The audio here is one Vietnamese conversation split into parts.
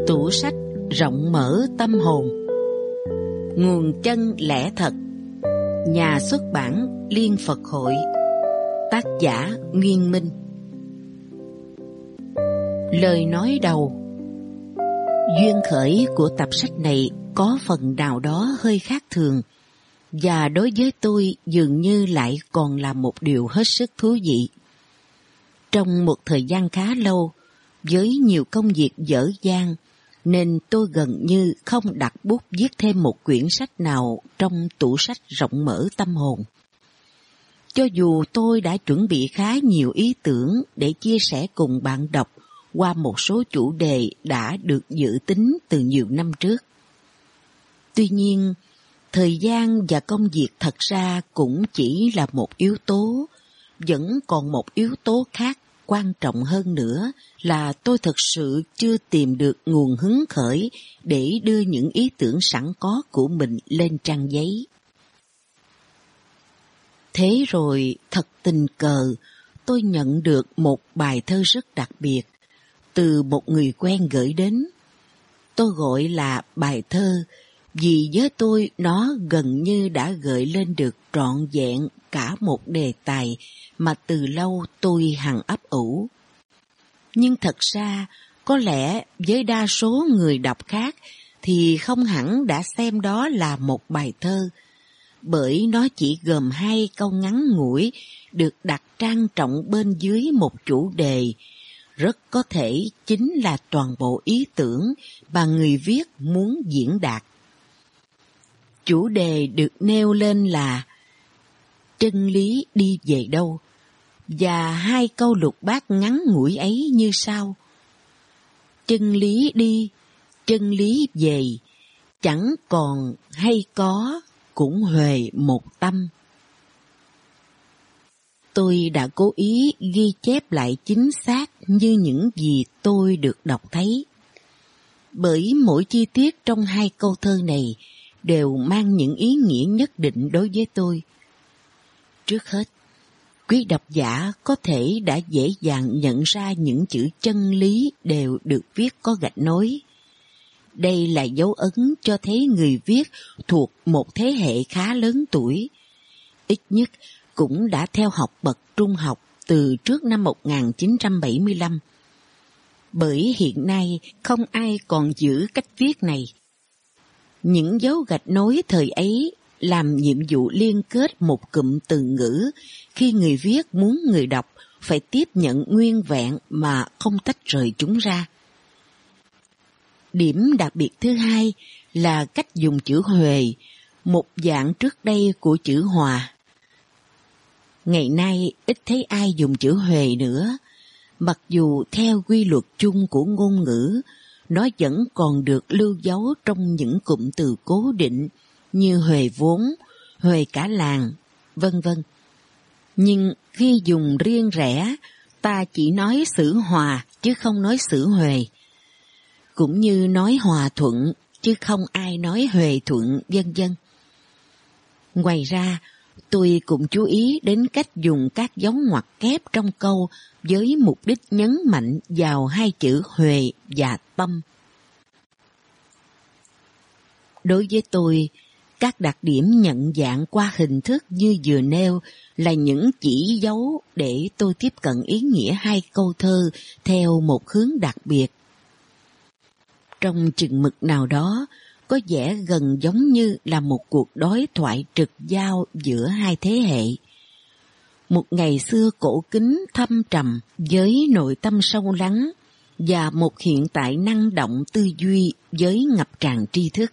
Tủ sách rộng mở tâm hồn. Nguồn chân lẽ thật. Nhà xuất bản Liên Phật Hội. Tác giả Nguyên Minh. Lời nói đầu. Duyên khởi của tập sách này có phần nào đó hơi khác thường, và đối với tôi dường như lại còn là một điều hết sức thú vị. Trong một thời gian khá lâu, với nhiều công việc dở dang, nên tôi gần như không đặt bút viết thêm một quyển sách nào trong tủ sách rộng mở tâm hồn. Cho dù tôi đã chuẩn bị khá nhiều ý tưởng để chia sẻ cùng bạn đọc qua một số chủ đề đã được dự tính từ nhiều năm trước. Tuy nhiên, thời gian và công việc thật ra cũng chỉ là một yếu tố, vẫn còn một yếu tố khác quan trọng hơn nữa là tôi thực sự chưa tìm được nguồn hứng khởi để đưa những ý tưởng sẵn có của mình lên trang giấy. Thế rồi, thật tình cờ, tôi nhận được một bài thơ rất đặc biệt từ một người quen gửi đến. Tôi gọi là bài thơ vì với tôi nó gần như đã gợi lên được trọn vẹn cả một đề tài mà từ lâu tôi hằng ấp ủ. Nhưng thật ra, có lẽ với đa số người đọc khác thì không hẳn đã xem đó là một bài thơ, bởi nó chỉ gồm 2 câu ngắn ngủi được đặt trang trọng bên dưới một chủ đề, rất có thể chính là toàn bộ ý tưởng mà người viết muốn diễn đạt. Chủ đề được nêu lên là chân lý đi về đâu, và 2 câu lục bát ngắn ngủi ấy như sau: chân lý đi, chân lý về, chẳng còn hay có, cũng huề một tâm. Tôi đã cố ý ghi chép lại chính xác như những gì tôi được đọc thấy, bởi mỗi chi tiết trong 2 câu thơ này đều mang những ý nghĩa nhất định đối với tôi. Trước hết, quý độc giả có thể đã dễ dàng nhận ra những chữ chân lý đều được viết có gạch nối. Đây là dấu ấn cho thấy người viết thuộc một thế hệ khá lớn tuổi, ít nhất cũng đã theo học bậc trung học từ trước năm 1975. Bởi hiện nay không ai còn giữ cách viết này. Những dấu gạch nối thời ấy làm nhiệm vụ liên kết một cụm từ ngữ khi người viết muốn người đọc phải tiếp nhận nguyên vẹn mà không tách rời chúng ra. Điểm đặc biệt thứ hai là cách dùng chữ huề, một dạng trước đây của chữ hòa. Ngày nay ít thấy ai dùng chữ huề nữa, mặc dù theo quy luật chung của ngôn ngữ, nó vẫn còn được lưu dấu trong những cụm từ cố định như huề vốn, huề cả làng, vân vân. Nhưng khi dùng riêng rẽ, ta chỉ nói xử hòa chứ không nói xử huề. Cũng như nói hòa thuận chứ không ai nói huề thuận, vân vân. Ngoài ra, tôi cũng chú ý đến cách dùng các dấu ngoặc kép trong câu với mục đích nhấn mạnh vào 2 chữ huề và tâm. Đối với tôi, các đặc điểm nhận dạng qua hình thức như vừa nêu là những chỉ dấu để tôi tiếp cận ý nghĩa 2 câu thơ theo một hướng đặc biệt. Trong chừng mực nào đó, có vẻ gần giống như là một cuộc đối thoại trực giao giữa 2 thế hệ. Một ngày xưa cổ kính thâm trầm với nội tâm sâu lắng, và một hiện tại năng động tư duy với ngập tràn tri thức.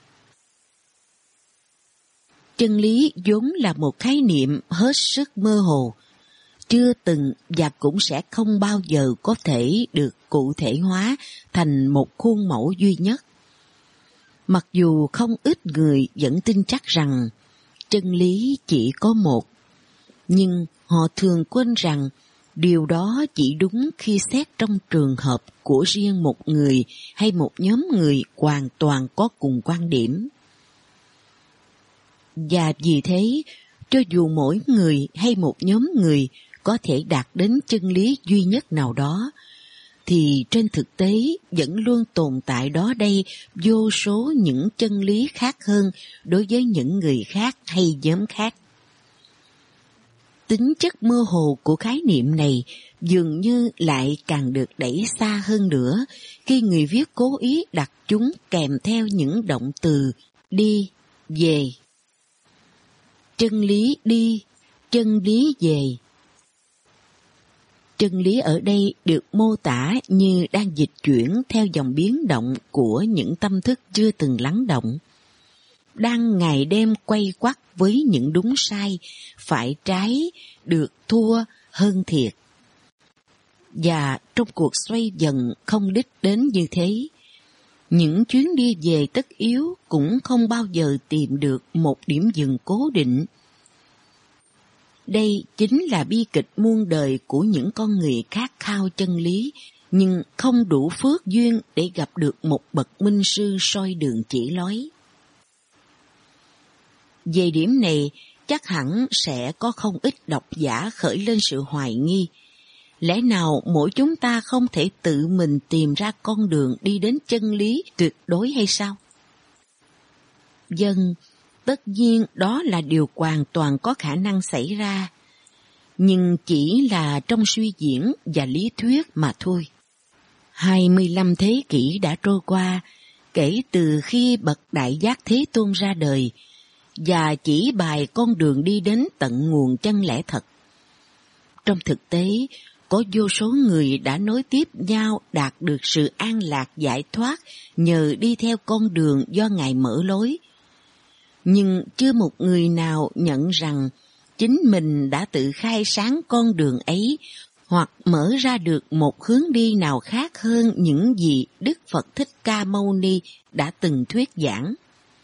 Chân lý vốn là một khái niệm hết sức mơ hồ, chưa từng và cũng sẽ không bao giờ có thể được cụ thể hóa thành một khuôn mẫu duy nhất. Mặc dù không ít người vẫn tin chắc rằng chân lý chỉ có một, nhưng họ thường quên rằng điều đó chỉ đúng khi xét trong trường hợp của riêng một người hay một nhóm người hoàn toàn có cùng quan điểm. Và vì thế, cho dù mỗi người hay một nhóm người có thể đạt đến chân lý duy nhất nào đó, thì trên thực tế vẫn luôn tồn tại đó đây vô số những chân lý khác hơn đối với những người khác hay nhóm khác. Tính chất mơ hồ của khái niệm này dường như lại càng được đẩy xa hơn nữa khi người viết cố ý đặt chúng kèm theo những động từ đi, về. Chân lý đi, chân lý về. Chân lý ở đây được mô tả như đang dịch chuyển theo dòng biến động của những tâm thức chưa từng lắng động, đang ngày đêm quay quắt với những đúng sai, phải trái, được thua, hơn thiệt. Và trong cuộc xoay dần không đích đến như thế, những chuyến đi về tất yếu cũng không bao giờ tìm được một điểm dừng cố định. Đây chính là bi kịch muôn đời của những con người khát khao chân lý, nhưng không đủ phước duyên để gặp được một bậc minh sư soi đường chỉ lối. Về điểm này, chắc hẳn sẽ có không ít độc giả khởi lên sự hoài nghi. Lẽ nào mỗi chúng ta không thể tự mình tìm ra con đường đi đến chân lý tuyệt đối hay sao? Vâng, tất nhiên đó là điều hoàn toàn có khả năng xảy ra, nhưng chỉ là trong suy diễn và lý thuyết mà thôi. 25 thế kỷ đã trôi qua kể từ khi bậc Đại Giác Thế Tôn ra đời và chỉ bài con đường đi đến tận nguồn chân lẽ thật. Trong thực tế, có vô số người đã nối tiếp nhau đạt được sự an lạc giải thoát nhờ đi theo con đường do Ngài mở lối. Nhưng chưa một người nào nhận rằng chính mình đã tự khai sáng con đường ấy hoặc mở ra được một hướng đi nào khác hơn những gì Đức Phật Thích Ca Mâu Ni đã từng thuyết giảng.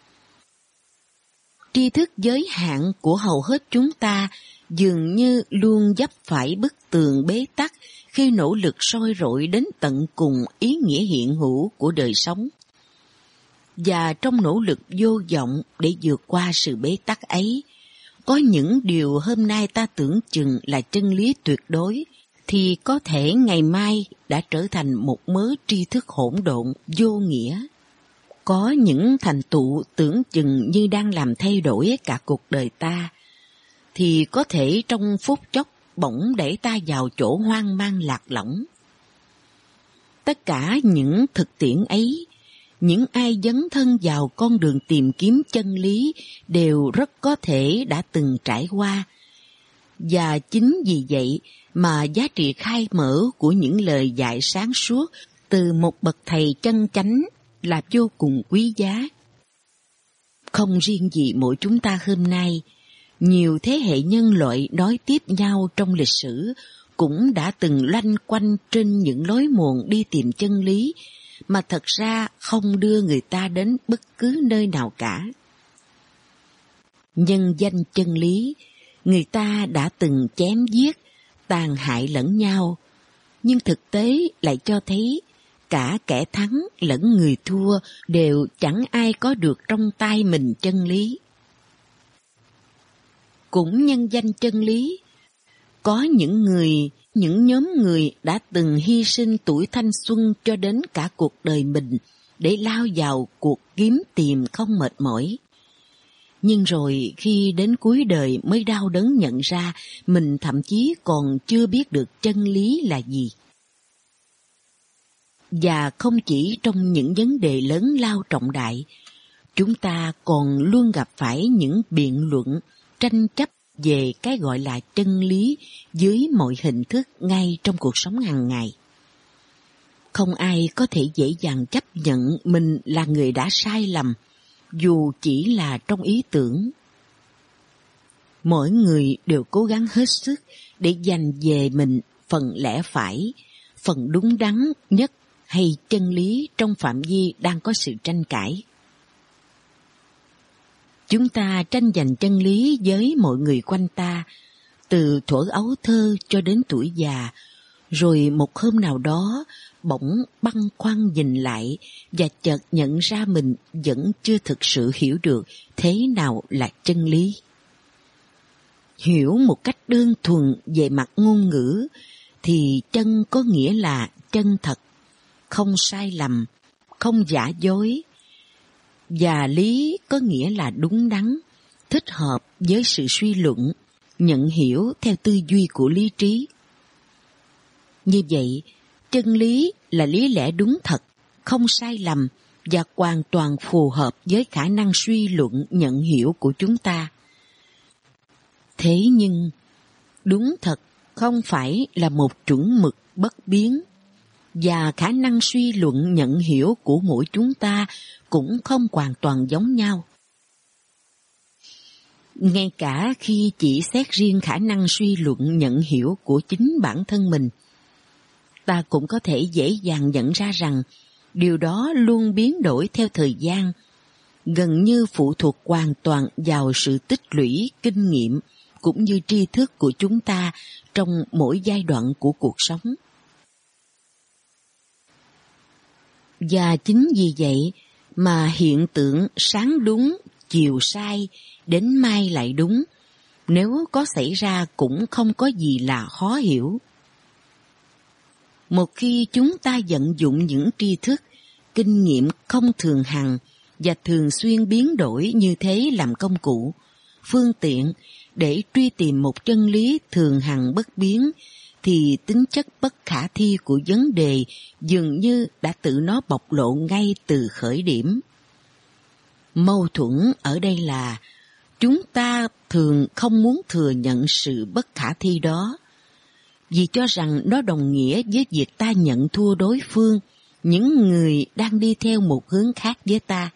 Tri thức giới hạn của hầu hết chúng ta dường như luôn vấp phải bức tường bế tắc khi nỗ lực soi rọi đến tận cùng ý nghĩa hiện hữu của đời sống. Và trong nỗ lực vô vọng để vượt qua sự bế tắc ấy, có những điều hôm nay ta tưởng chừng là chân lý tuyệt đối, thì có thể ngày mai đã trở thành một mớ tri thức hỗn độn, vô nghĩa. Có những thành tựu tưởng chừng như đang làm thay đổi cả cuộc đời ta, thì có thể trong phút chốc bỗng đẩy ta vào chỗ hoang mang lạc lõng. Tất cả những thực tiễn ấy, những ai dấn thân vào con đường tìm kiếm chân lý đều rất có thể đã từng trải qua. Và chính vì vậy mà giá trị khai mở của những lời dạy sáng suốt từ một bậc thầy chân chánh là vô cùng quý giá. Không riêng gì mỗi chúng ta hôm nay, nhiều thế hệ nhân loại nối tiếp nhau trong lịch sử cũng đã từng loanh quanh trên những lối mòn đi tìm chân lý mà thật ra không đưa người ta đến bất cứ nơi nào cả. Nhân danh chân lý, người ta đã từng chém giết, tàn hại lẫn nhau, nhưng thực tế lại cho thấy cả kẻ thắng lẫn người thua đều chẳng ai có được trong tay mình chân lý. Cũng nhân danh chân lý, có những nhóm người đã từng hy sinh tuổi thanh xuân cho đến cả cuộc đời mình để lao vào cuộc kiếm tìm không mệt mỏi. Nhưng rồi khi đến cuối đời mới đau đớn nhận ra mình thậm chí còn chưa biết được chân lý là gì. Và không chỉ trong những vấn đề lớn lao trọng đại, chúng ta còn luôn gặp phải những biện luận, tranh chấp về cái gọi là chân lý dưới mọi hình thức ngay trong cuộc sống hàng ngày. Không ai có thể dễ dàng chấp nhận mình là người đã sai lầm, dù chỉ là trong ý tưởng. Mỗi người đều cố gắng hết sức để giành về mình phần lẽ phải, phần đúng đắn nhất hay chân lý trong phạm vi đang có sự tranh cãi. Chúng ta tranh giành chân lý với mọi người quanh ta, từ thuở ấu thơ cho đến tuổi già, rồi một hôm nào đó bỗng băn khoăn nhìn lại và chợt nhận ra mình vẫn chưa thực sự hiểu được thế nào là chân lý. Hiểu một cách đơn thuần về mặt ngôn ngữ thì chân có nghĩa là chân thật, không sai lầm, không giả dối. Và lý có nghĩa là đúng đắn, thích hợp với sự suy luận, nhận hiểu theo tư duy của lý trí. Như vậy, chân lý là lý lẽ đúng thật, không sai lầm và hoàn toàn phù hợp với khả năng suy luận nhận hiểu của chúng ta. Thế nhưng, đúng thật không phải là một chuẩn mực bất biến, và khả năng suy luận nhận hiểu của mỗi chúng ta cũng không hoàn toàn giống nhau. Ngay cả khi chỉ xét riêng khả năng suy luận nhận hiểu của chính bản thân mình, ta cũng có thể dễ dàng nhận ra rằng điều đó luôn biến đổi theo thời gian, gần như phụ thuộc hoàn toàn vào sự tích lũy kinh nghiệm cũng như tri thức của chúng ta trong mỗi giai đoạn của cuộc sống. Và chính vì vậy mà hiện tượng sáng đúng, chiều sai, đến mai lại đúng, nếu có xảy ra cũng không có gì là khó hiểu. Một khi chúng ta vận dụng những tri thức, kinh nghiệm không thường hằng và thường xuyên biến đổi như thế làm công cụ, phương tiện để truy tìm một chân lý thường hằng bất biến, thì tính chất bất khả thi của vấn đề dường như đã tự nó bộc lộ ngay từ khởi điểm. Mâu thuẫn ở đây là chúng ta thường không muốn thừa nhận sự bất khả thi đó, vì cho rằng nó đồng nghĩa với việc ta nhận thua đối phương, những người đang đi theo một hướng khác với ta.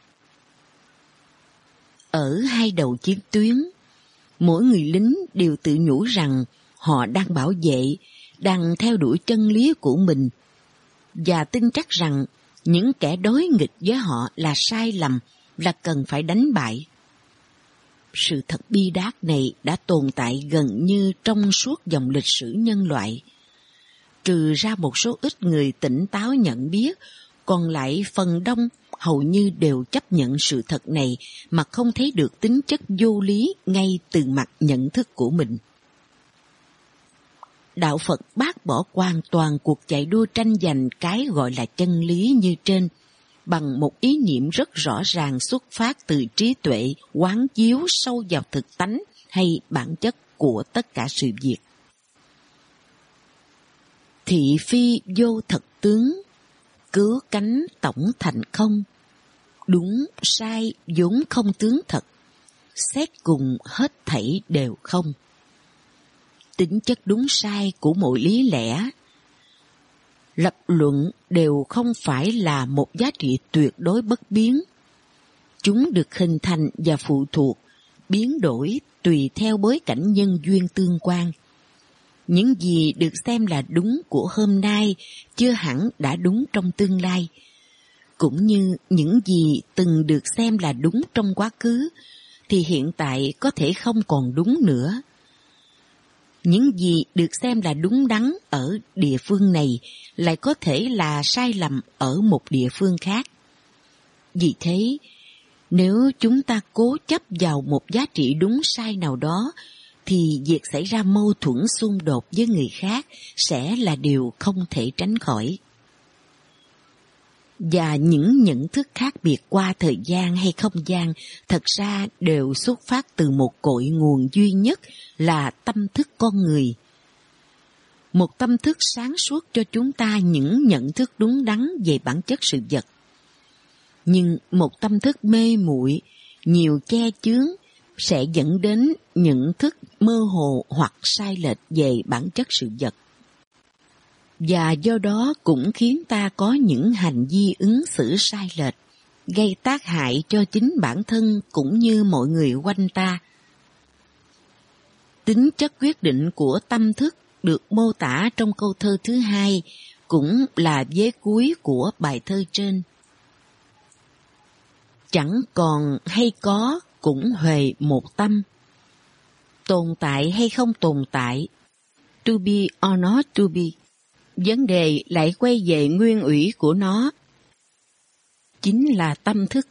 Ở hai đầu chiến tuyến, mỗi người lính đều tự nhủ rằng họ đang bảo vệ, đang theo đuổi chân lý của mình, và tin chắc rằng những kẻ đối nghịch với họ là sai lầm, là cần phải đánh bại. Sự thật bi đát này đã tồn tại gần như trong suốt dòng lịch sử nhân loại. Trừ ra một số ít người tỉnh táo nhận biết, còn lại phần đông hầu như đều chấp nhận sự thật này mà không thấy được tính chất vô lý ngay từ mặt nhận thức của mình. Đạo Phật bác bỏ hoàn toàn cuộc chạy đua tranh giành cái gọi là chân lý như trên, bằng một ý niệm rất rõ ràng xuất phát từ trí tuệ quán chiếu sâu vào thực tánh hay bản chất của tất cả sự việc. Thị phi vô thật tướng, cứu cánh tổng thành không, đúng sai vốn không tướng thật, xét cùng hết thảy đều không. Tính chất đúng sai của mọi lý lẽ, lập luận đều không phải là một giá trị tuyệt đối bất biến. Chúng được hình thành và phụ thuộc, biến đổi tùy theo bối cảnh nhân duyên tương quan. Những gì được xem là đúng của hôm nay chưa hẳn đã đúng trong tương lai, cũng như những gì từng được xem là đúng trong quá khứ thì hiện tại có thể không còn đúng nữa. Những gì được xem là đúng đắn ở địa phương này lại có thể là sai lầm ở một địa phương khác. Vì thế, nếu chúng ta cố chấp vào một giá trị đúng sai nào đó, thì việc xảy ra mâu thuẫn xung đột với người khác sẽ là điều không thể tránh khỏi. Và những nhận thức khác biệt qua thời gian hay không gian thật ra đều xuất phát từ một cội nguồn duy nhất là tâm thức con người. Một tâm thức sáng suốt cho chúng ta những nhận thức đúng đắn về bản chất sự vật. Nhưng một tâm thức mê muội, nhiều che chướng sẽ dẫn đến nhận thức mơ hồ hoặc sai lệch về bản chất sự vật. Và do đó cũng khiến ta có những hành vi ứng xử sai lệch, gây tác hại cho chính bản thân cũng như mọi người quanh ta. Tính chất quyết định của tâm thức được mô tả trong câu thơ thứ hai, cũng là vế cuối của bài thơ trên. Chẳng còn hay có cũng huề một tâm. Tồn tại hay không tồn tại, to be or not to be, vấn đề lại quay về nguyên ủy của nó, chính là tâm thức.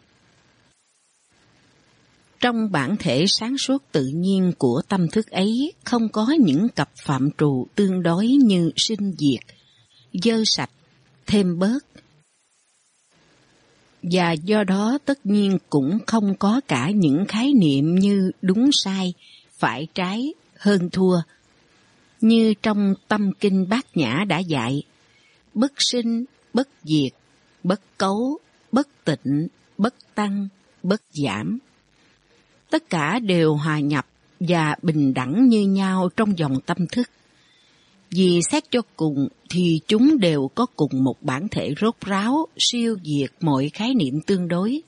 Trong bản thể sáng suốt tự nhiên của tâm thức ấy không có những cặp phạm trù tương đối như sinh diệt, dơ sạch, thêm bớt. Và do đó tất nhiên cũng không có cả những khái niệm như đúng sai, phải trái, hơn thua. Như trong Tâm Kinh Bát Nhã đã dạy, bất sinh, bất diệt, bất cấu, bất tịnh, bất tăng, bất giảm. Tất cả đều hòa nhập và bình đẳng như nhau trong dòng tâm thức. Vì xét cho cùng thì chúng đều có cùng một bản thể rốt ráo, siêu diệt mọi khái niệm tương đối.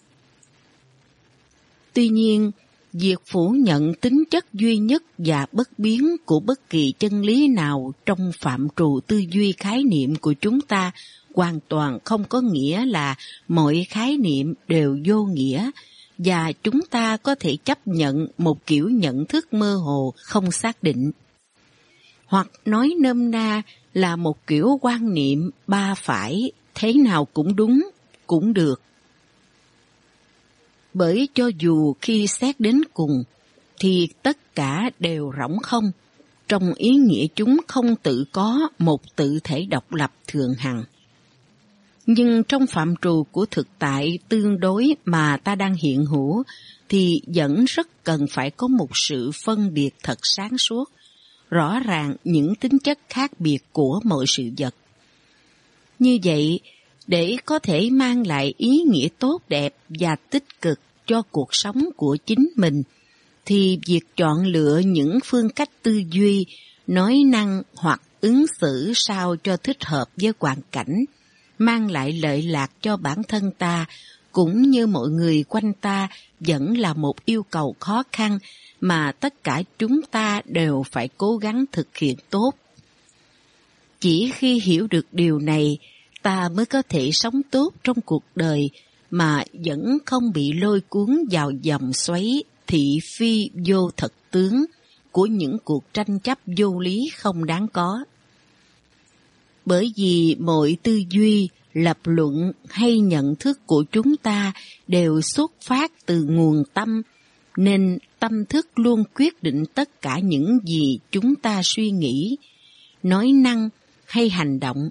Tuy nhiên, việc phủ nhận tính chất duy nhất và bất biến của bất kỳ chân lý nào trong phạm trù tư duy khái niệm của chúng ta hoàn toàn không có nghĩa là mọi khái niệm đều vô nghĩa và chúng ta có thể chấp nhận một kiểu nhận thức mơ hồ không xác định. Hoặc nói nôm na là một kiểu quan niệm ba phải, thế nào cũng đúng, cũng được. Bởi cho dù khi xét đến cùng, thì tất cả đều rỗng không, trong ý nghĩa chúng không tự có một tự thể độc lập thường hằng. Nhưng trong phạm trù của thực tại tương đối mà ta đang hiện hữu, thì vẫn rất cần phải có một sự phân biệt thật sáng suốt, rõ ràng những tính chất khác biệt của mọi sự vật. Như vậy, để có thể mang lại ý nghĩa tốt đẹp và tích cực cho cuộc sống của chính mình, thì việc chọn lựa những phương cách tư duy, nói năng hoặc ứng xử sao cho thích hợp với hoàn cảnh, mang lại lợi lạc cho bản thân ta, cũng như mọi người quanh ta vẫn là một yêu cầu khó khăn mà tất cả chúng ta đều phải cố gắng thực hiện tốt. Chỉ khi hiểu được điều này, ta mới có thể sống tốt trong cuộc đời mà vẫn không bị lôi cuốn vào vòng xoáy thị phi vô thực tướng của những cuộc tranh chấp vô lý không đáng có. Bởi vì mọi tư duy, lập luận hay nhận thức của chúng ta đều xuất phát từ nguồn tâm, nên tâm thức luôn quyết định tất cả những gì chúng ta suy nghĩ, nói năng hay hành động.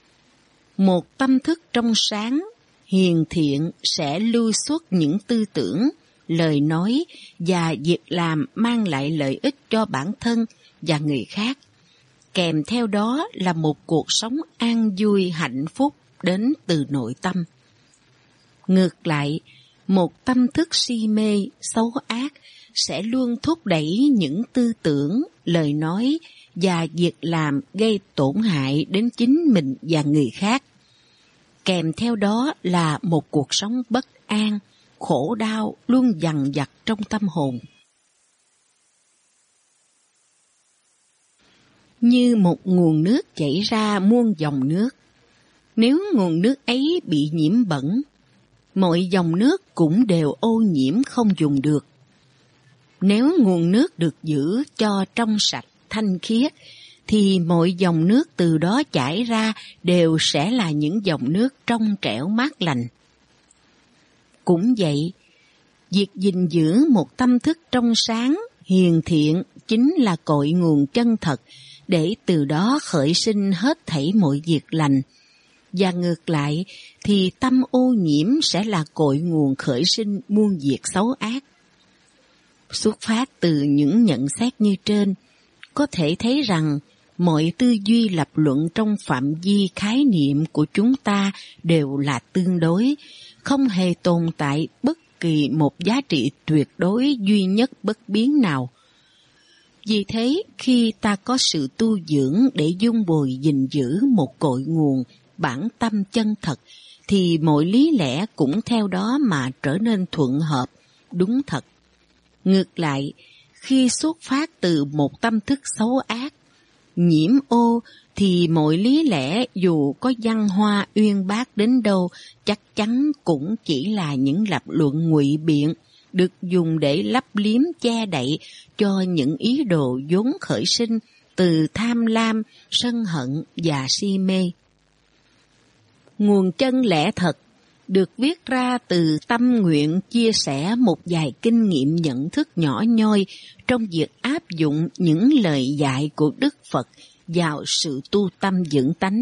Một tâm thức trong sáng, hiền thiện sẽ lưu xuất những tư tưởng, lời nói và việc làm mang lại lợi ích cho bản thân và người khác. Kèm theo đó là một cuộc sống an vui hạnh phúc đến từ nội tâm. Ngược lại, một tâm thức si mê, xấu ác sẽ luôn thúc đẩy những tư tưởng, lời nói và việc làm gây tổn hại đến chính mình và người khác. Kèm theo đó là một cuộc sống bất an, khổ đau luôn dằn vặt trong tâm hồn. Như một nguồn nước chảy ra muôn dòng nước. Nếu nguồn nước ấy bị nhiễm bẩn, mọi dòng nước cũng đều ô nhiễm không dùng được. Nếu nguồn nước được giữ cho trong sạch, thanh khiết, thì mọi dòng nước từ đó chảy ra đều sẽ là những dòng nước trong trẻo mát lành. Cũng vậy, việc gìn giữ một tâm thức trong sáng, hiền thiện chính là cội nguồn chân thật để từ đó khởi sinh hết thảy mọi việc lành. Và ngược lại thì tâm ô nhiễm sẽ là cội nguồn khởi sinh muôn việc xấu ác. Xuất phát từ những nhận xét như trên, có thể thấy rằng mọi tư duy lập luận trong phạm vi khái niệm của chúng ta đều là tương đối, không hề tồn tại bất kỳ một giá trị tuyệt đối duy nhất bất biến nào. Vì thế, khi ta có sự tu dưỡng để dung bồi gìn giữ một cội nguồn, bản tâm chân thật, thì mọi lý lẽ cũng theo đó mà trở nên thuận hợp, đúng thật. Ngược lại, khi xuất phát từ một tâm thức xấu ác, nhiễm ô, thì mọi lý lẽ dù có văn hoa uyên bác đến đâu, chắc chắn cũng chỉ là những lập luận ngụy biện, được dùng để lấp liếm che đậy cho những ý đồ vốn khởi sinh từ tham lam, sân hận và si mê. Nguồn chân lẽ thật được viết ra từ tâm nguyện chia sẻ một vài kinh nghiệm nhận thức nhỏ nhoi trong việc áp dụng những lời dạy của Đức Phật vào sự tu tâm dưỡng tánh,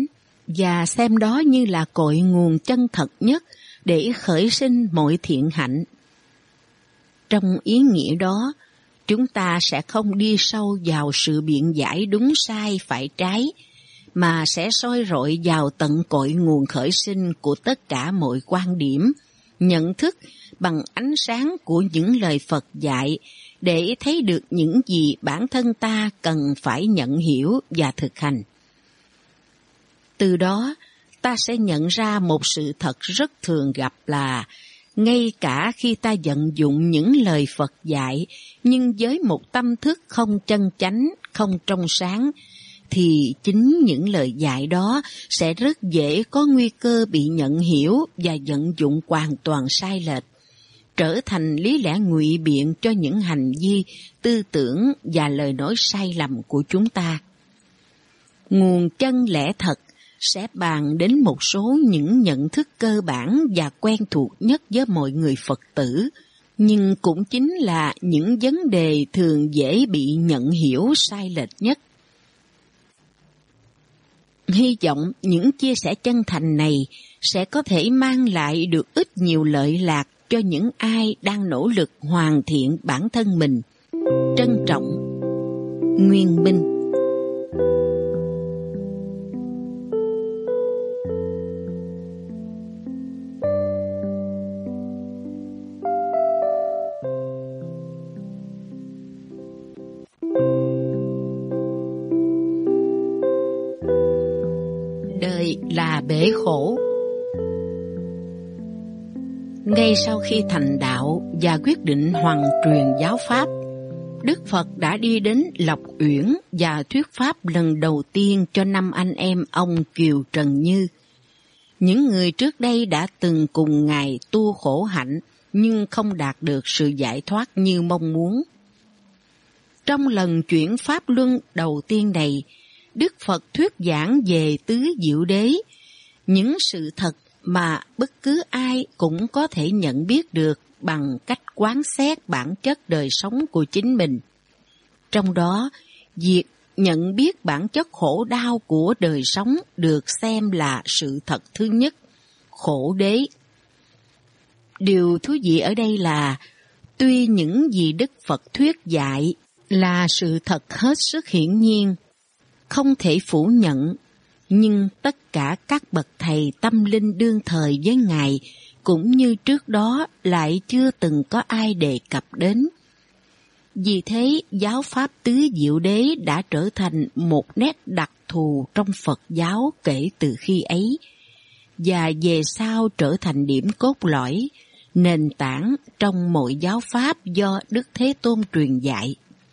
và xem đó như là cội nguồn chân thật nhất để khởi sinh mọi thiện hạnh. Trong ý nghĩa đó, chúng ta sẽ không đi sâu vào sự biện giải đúng sai phải trái, mà sẽ soi rọi vào tận cội nguồn khởi sinh của tất cả mọi quan điểm, nhận thức bằng ánh sáng của những lời Phật dạy, để thấy được những gì bản thân ta cần phải nhận hiểu và thực hành. Từ đó, ta sẽ nhận ra một sự thật rất thường gặp là ngay cả khi ta vận dụng những lời Phật dạy nhưng với một tâm thức không chân chánh, không trong sáng, thì chính những lời dạy đó sẽ rất dễ có nguy cơ bị nhận hiểu và vận dụng hoàn toàn sai lệch, trở thành lý lẽ ngụy biện cho những hành vi, tư tưởng và lời nói sai lầm của chúng ta. Nguồn chân lẽ thật sẽ bàn đến một số những nhận thức cơ bản và quen thuộc nhất với mọi người Phật tử, nhưng cũng chính là những vấn đề thường dễ bị nhận hiểu sai lệch nhất. Hy vọng những chia sẻ chân thành này sẽ có thể mang lại được ít nhiều lợi lạc cho những ai đang nỗ lực hoàn thiện bản thân mình. Trân trọng, Nguyên Minh. Đời là bể khổ. Ngay sau khi thành đạo và quyết định hoằng truyền giáo Pháp, Đức Phật đã đi đến Lộc Uyển và thuyết Pháp lần đầu tiên cho 5 anh em ông Kiều Trần Như. Những người trước đây đã từng cùng Ngài tu khổ hạnh nhưng không đạt được sự giải thoát như mong muốn. Trong lần chuyển Pháp Luân đầu tiên này, Đức Phật thuyết giảng về tứ diệu đế, những sự thật mà bất cứ ai cũng có thể nhận biết được bằng cách quán xét bản chất đời sống của chính mình. Trong đó, việc nhận biết bản chất khổ đau của đời sống được xem là sự thật thứ nhất, khổ đế. Điều thú vị ở đây là, tuy những gì Đức Phật thuyết dạy là sự thật hết sức hiển nhiên, không thể phủ nhận, nhưng tất cả các bậc thầy tâm linh đương thời với Ngài cũng như trước đó lại chưa từng có ai đề cập đến. Vì thế, giáo Pháp tứ diệu đế đã trở thành một nét đặc thù trong Phật giáo kể từ khi ấy, và về sau trở thành điểm cốt lõi, nền tảng trong mọi giáo Pháp do Đức Thế Tôn truyền dạy.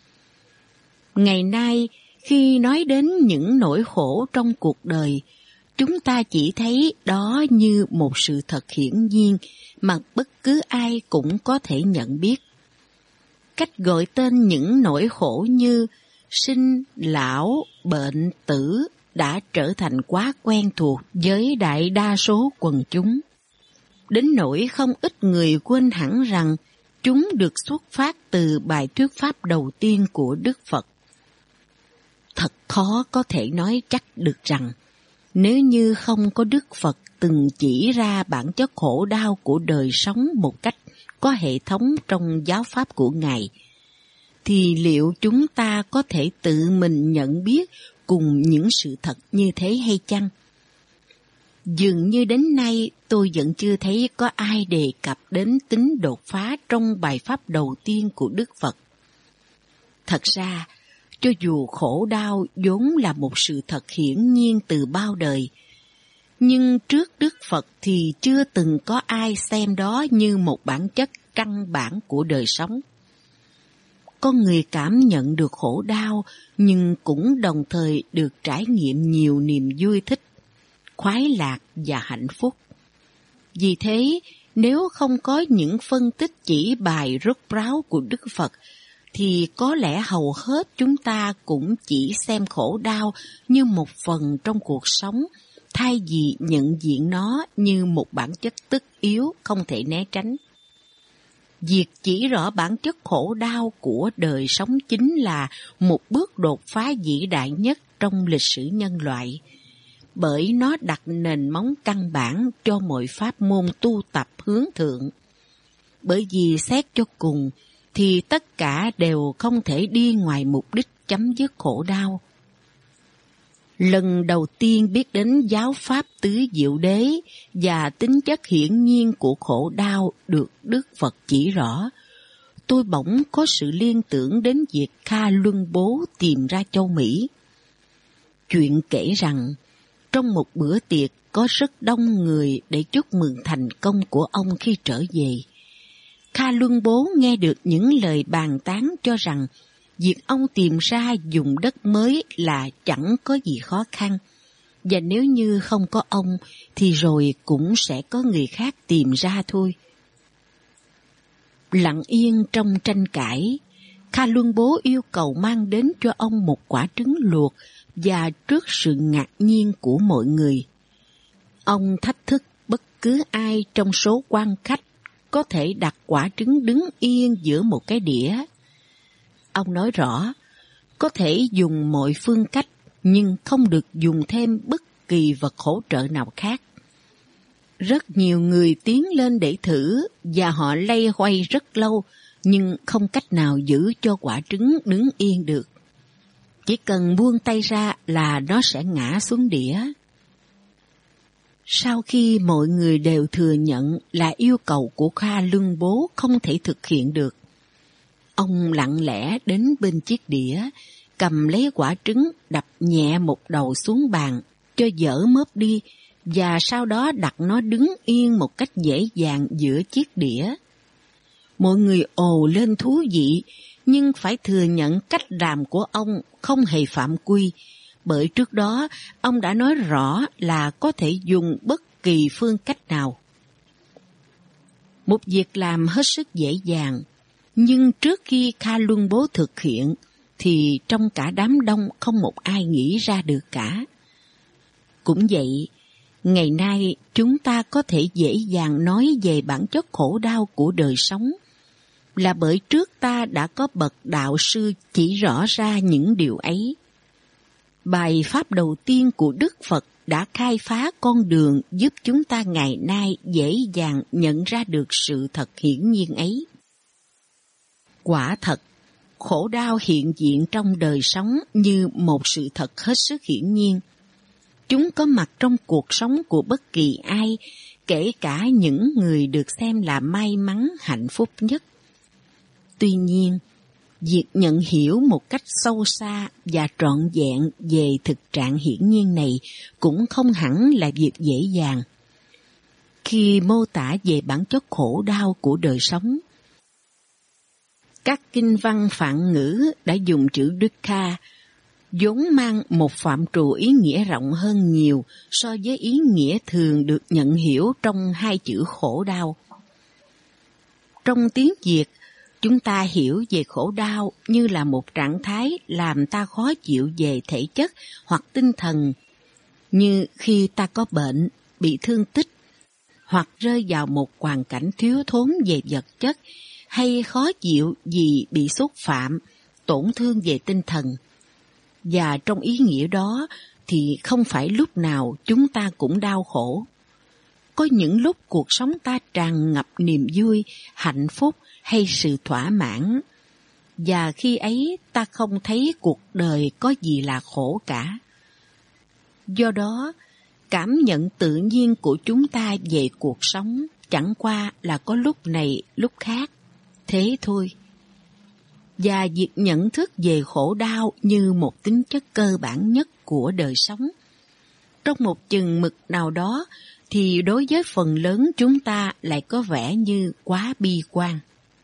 Ngày nay, khi nói đến những nỗi khổ trong cuộc đời, chúng ta chỉ thấy đó như một sự thật hiển nhiên mà bất cứ ai cũng có thể nhận biết. Cách gọi tên những nỗi khổ như sinh, lão, bệnh, tử đã trở thành quá quen thuộc với đại đa số quần chúng. Đến nỗi không ít người quên hẳn rằng chúng được xuất phát từ bài thuyết Pháp đầu tiên của Đức Phật. Thật khó có thể nói chắc được rằng, nếu như không có Đức Phật từng chỉ ra bản chất khổ đau của đời sống một cách có hệ thống trong giáo Pháp của Ngài, thì liệu chúng ta có thể tự mình nhận biết cùng những sự thật như thế hay chăng? Dường như đến nay tôi vẫn chưa thấy có ai đề cập đến tính đột phá trong bài Pháp đầu tiên của Đức Phật. Thật ra, cho dù khổ đau vốn là một sự thật hiển nhiên từ bao đời, nhưng trước Đức Phật thì chưa từng có ai xem đó như một bản chất căn bản của đời sống. Con người cảm nhận được khổ đau nhưng cũng đồng thời được trải nghiệm nhiều niềm vui thích, khoái lạc và hạnh phúc. Vì thế, nếu không có những phân tích chỉ bài rốt ráo của Đức Phật, thì có lẽ hầu hết chúng ta cũng chỉ xem khổ đau như một phần trong cuộc sống, thay vì nhận diện nó như một bản chất tất yếu không thể né tránh. Việc chỉ rõ bản chất khổ đau của đời sống chính là một bước đột phá vĩ đại nhất trong lịch sử nhân loại. bởi nó đặt nền móng căn bản cho mọi pháp môn tu tập hướng thượng. Bởi vì xét cho cùng thì tất cả đều không thể đi ngoài mục đích chấm dứt khổ đau. Lần đầu tiên biết đến giáo pháp tứ diệu đế và tính chất hiển nhiên của khổ đau được Đức Phật chỉ rõ, tôi bỗng có sự liên tưởng đến việc Kha Luân Bố tìm ra châu Mỹ. Chuyện kể rằng, trong một bữa tiệc có rất đông người để chúc mừng thành công của ông khi trở về. Kha Luân Bố nghe được những lời bàn tán cho rằng việc ông tìm ra vùng đất mới là chẳng có gì khó khăn, và nếu như không có ông thì rồi cũng sẽ có người khác tìm ra thôi. Lặng yên trong tranh cãi, Kha Luân Bố yêu cầu mang đến cho ông một quả trứng luộc, và trước sự ngạc nhiên của mọi người, ông thách thức bất cứ ai trong số quan khách có thể đặt quả trứng đứng yên giữa một cái đĩa. Ông nói rõ, có thể dùng mọi phương cách, nhưng không được dùng thêm bất kỳ vật hỗ trợ nào khác. Rất nhiều người tiến lên để thử, và họ loay hoay rất lâu, nhưng không cách nào giữ cho quả trứng đứng yên được. Chỉ cần buông tay ra là nó sẽ ngã xuống đĩa. Sau khi mọi người đều thừa nhận là yêu cầu của Kha Luân Bố không thể thực hiện được, ông lặng lẽ đến bên chiếc đĩa, cầm lấy quả trứng, đập nhẹ một đầu xuống bàn cho dở mớp đi, và sau đó đặt nó đứng yên một cách dễ dàng giữa chiếc đĩa. Mọi người ồ lên thú vị, nhưng phải thừa nhận cách làm của ông không hề phạm quy, bởi trước đó ông đã nói rõ là có thể dùng bất kỳ phương cách nào. Một việc làm hết sức dễ dàng, nhưng trước khi Kha Luân Bố thực hiện thì trong cả đám đông không một ai nghĩ ra được cả. Cũng vậy, ngày nay chúng ta có thể dễ dàng nói về bản chất khổ đau của đời sống, là bởi trước ta đã có bậc đạo sư chỉ rõ ra những điều ấy. Bài pháp đầu tiên của Đức Phật đã khai phá con đường giúp chúng ta ngày nay dễ dàng nhận ra được sự thật hiển nhiên ấy. Quả thật, khổ đau hiện diện trong đời sống như một sự thật hết sức hiển nhiên. Chúng có mặt trong cuộc sống của bất kỳ ai, kể cả những người được xem là may mắn hạnh phúc nhất. Tuy nhiên, việc nhận hiểu một cách sâu xa và trọn vẹn về thực trạng hiển nhiên này cũng không hẳn là việc dễ dàng. Khi mô tả về bản chất khổ đau của đời sống, các kinh văn Phạn ngữ đã dùng chữ dukkha, vốn mang một phạm trù ý nghĩa rộng hơn nhiều so với ý nghĩa thường được nhận hiểu trong hai chữ khổ đau. Trong tiếng Việt, chúng ta hiểu về khổ đau như là một trạng thái làm ta khó chịu về thể chất hoặc tinh thần, như khi ta có bệnh, bị thương tích, hoặc rơi vào một hoàn cảnh thiếu thốn về vật chất, hay khó chịu vì bị xúc phạm, tổn thương về tinh thần. Và trong ý nghĩa đó thì không phải lúc nào chúng ta cũng đau khổ. Có những lúc cuộc sống ta tràn ngập niềm vui, hạnh phúc hay sự thỏa mãn, và khi ấy ta không thấy cuộc đời có gì là khổ cả. Do đó, cảm nhận tự nhiên của chúng ta về cuộc sống chẳng qua là có lúc này lúc khác, thế thôi. Và việc nhận thức về khổ đau như một tính chất cơ bản nhất của đời sống, trong một chừng mực nào đó thì đối với phần lớn chúng ta lại có vẻ như quá bi quan.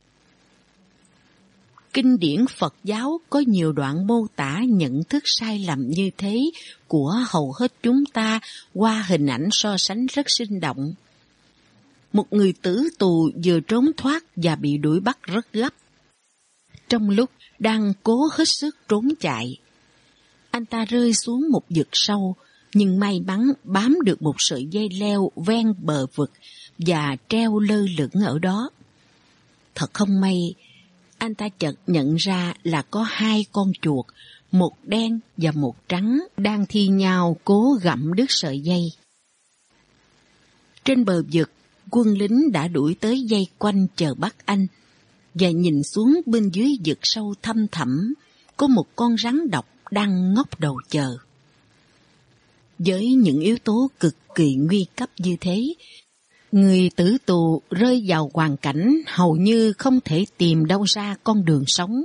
Kinh điển Phật giáo có nhiều đoạn mô tả nhận thức sai lầm như thế của hầu hết chúng ta qua hình ảnh so sánh rất sinh động. Một người tử tù vừa trốn thoát và bị đuổi bắt rất gấp. Trong lúc đang cố hết sức trốn chạy, anh ta rơi xuống một vực sâu, nhưng may mắn bám được một sợi dây leo ven bờ vực và treo lơ lửng ở đó. Thật không may, anh ta chợt nhận ra là có hai con chuột, một đen và một trắng đang thi nhau cố gặm đứt sợi dây. Trên bờ vực, quân lính đã đuổi tới dây quanh chờ bắt anh, và nhìn xuống bên dưới vực sâu thăm thẳm, có một con rắn độc đang ngóc đầu chờ. Với những yếu tố cực kỳ nguy cấp như thế, người tử tù rơi vào hoàn cảnh hầu như không thể tìm đâu ra con đường sống.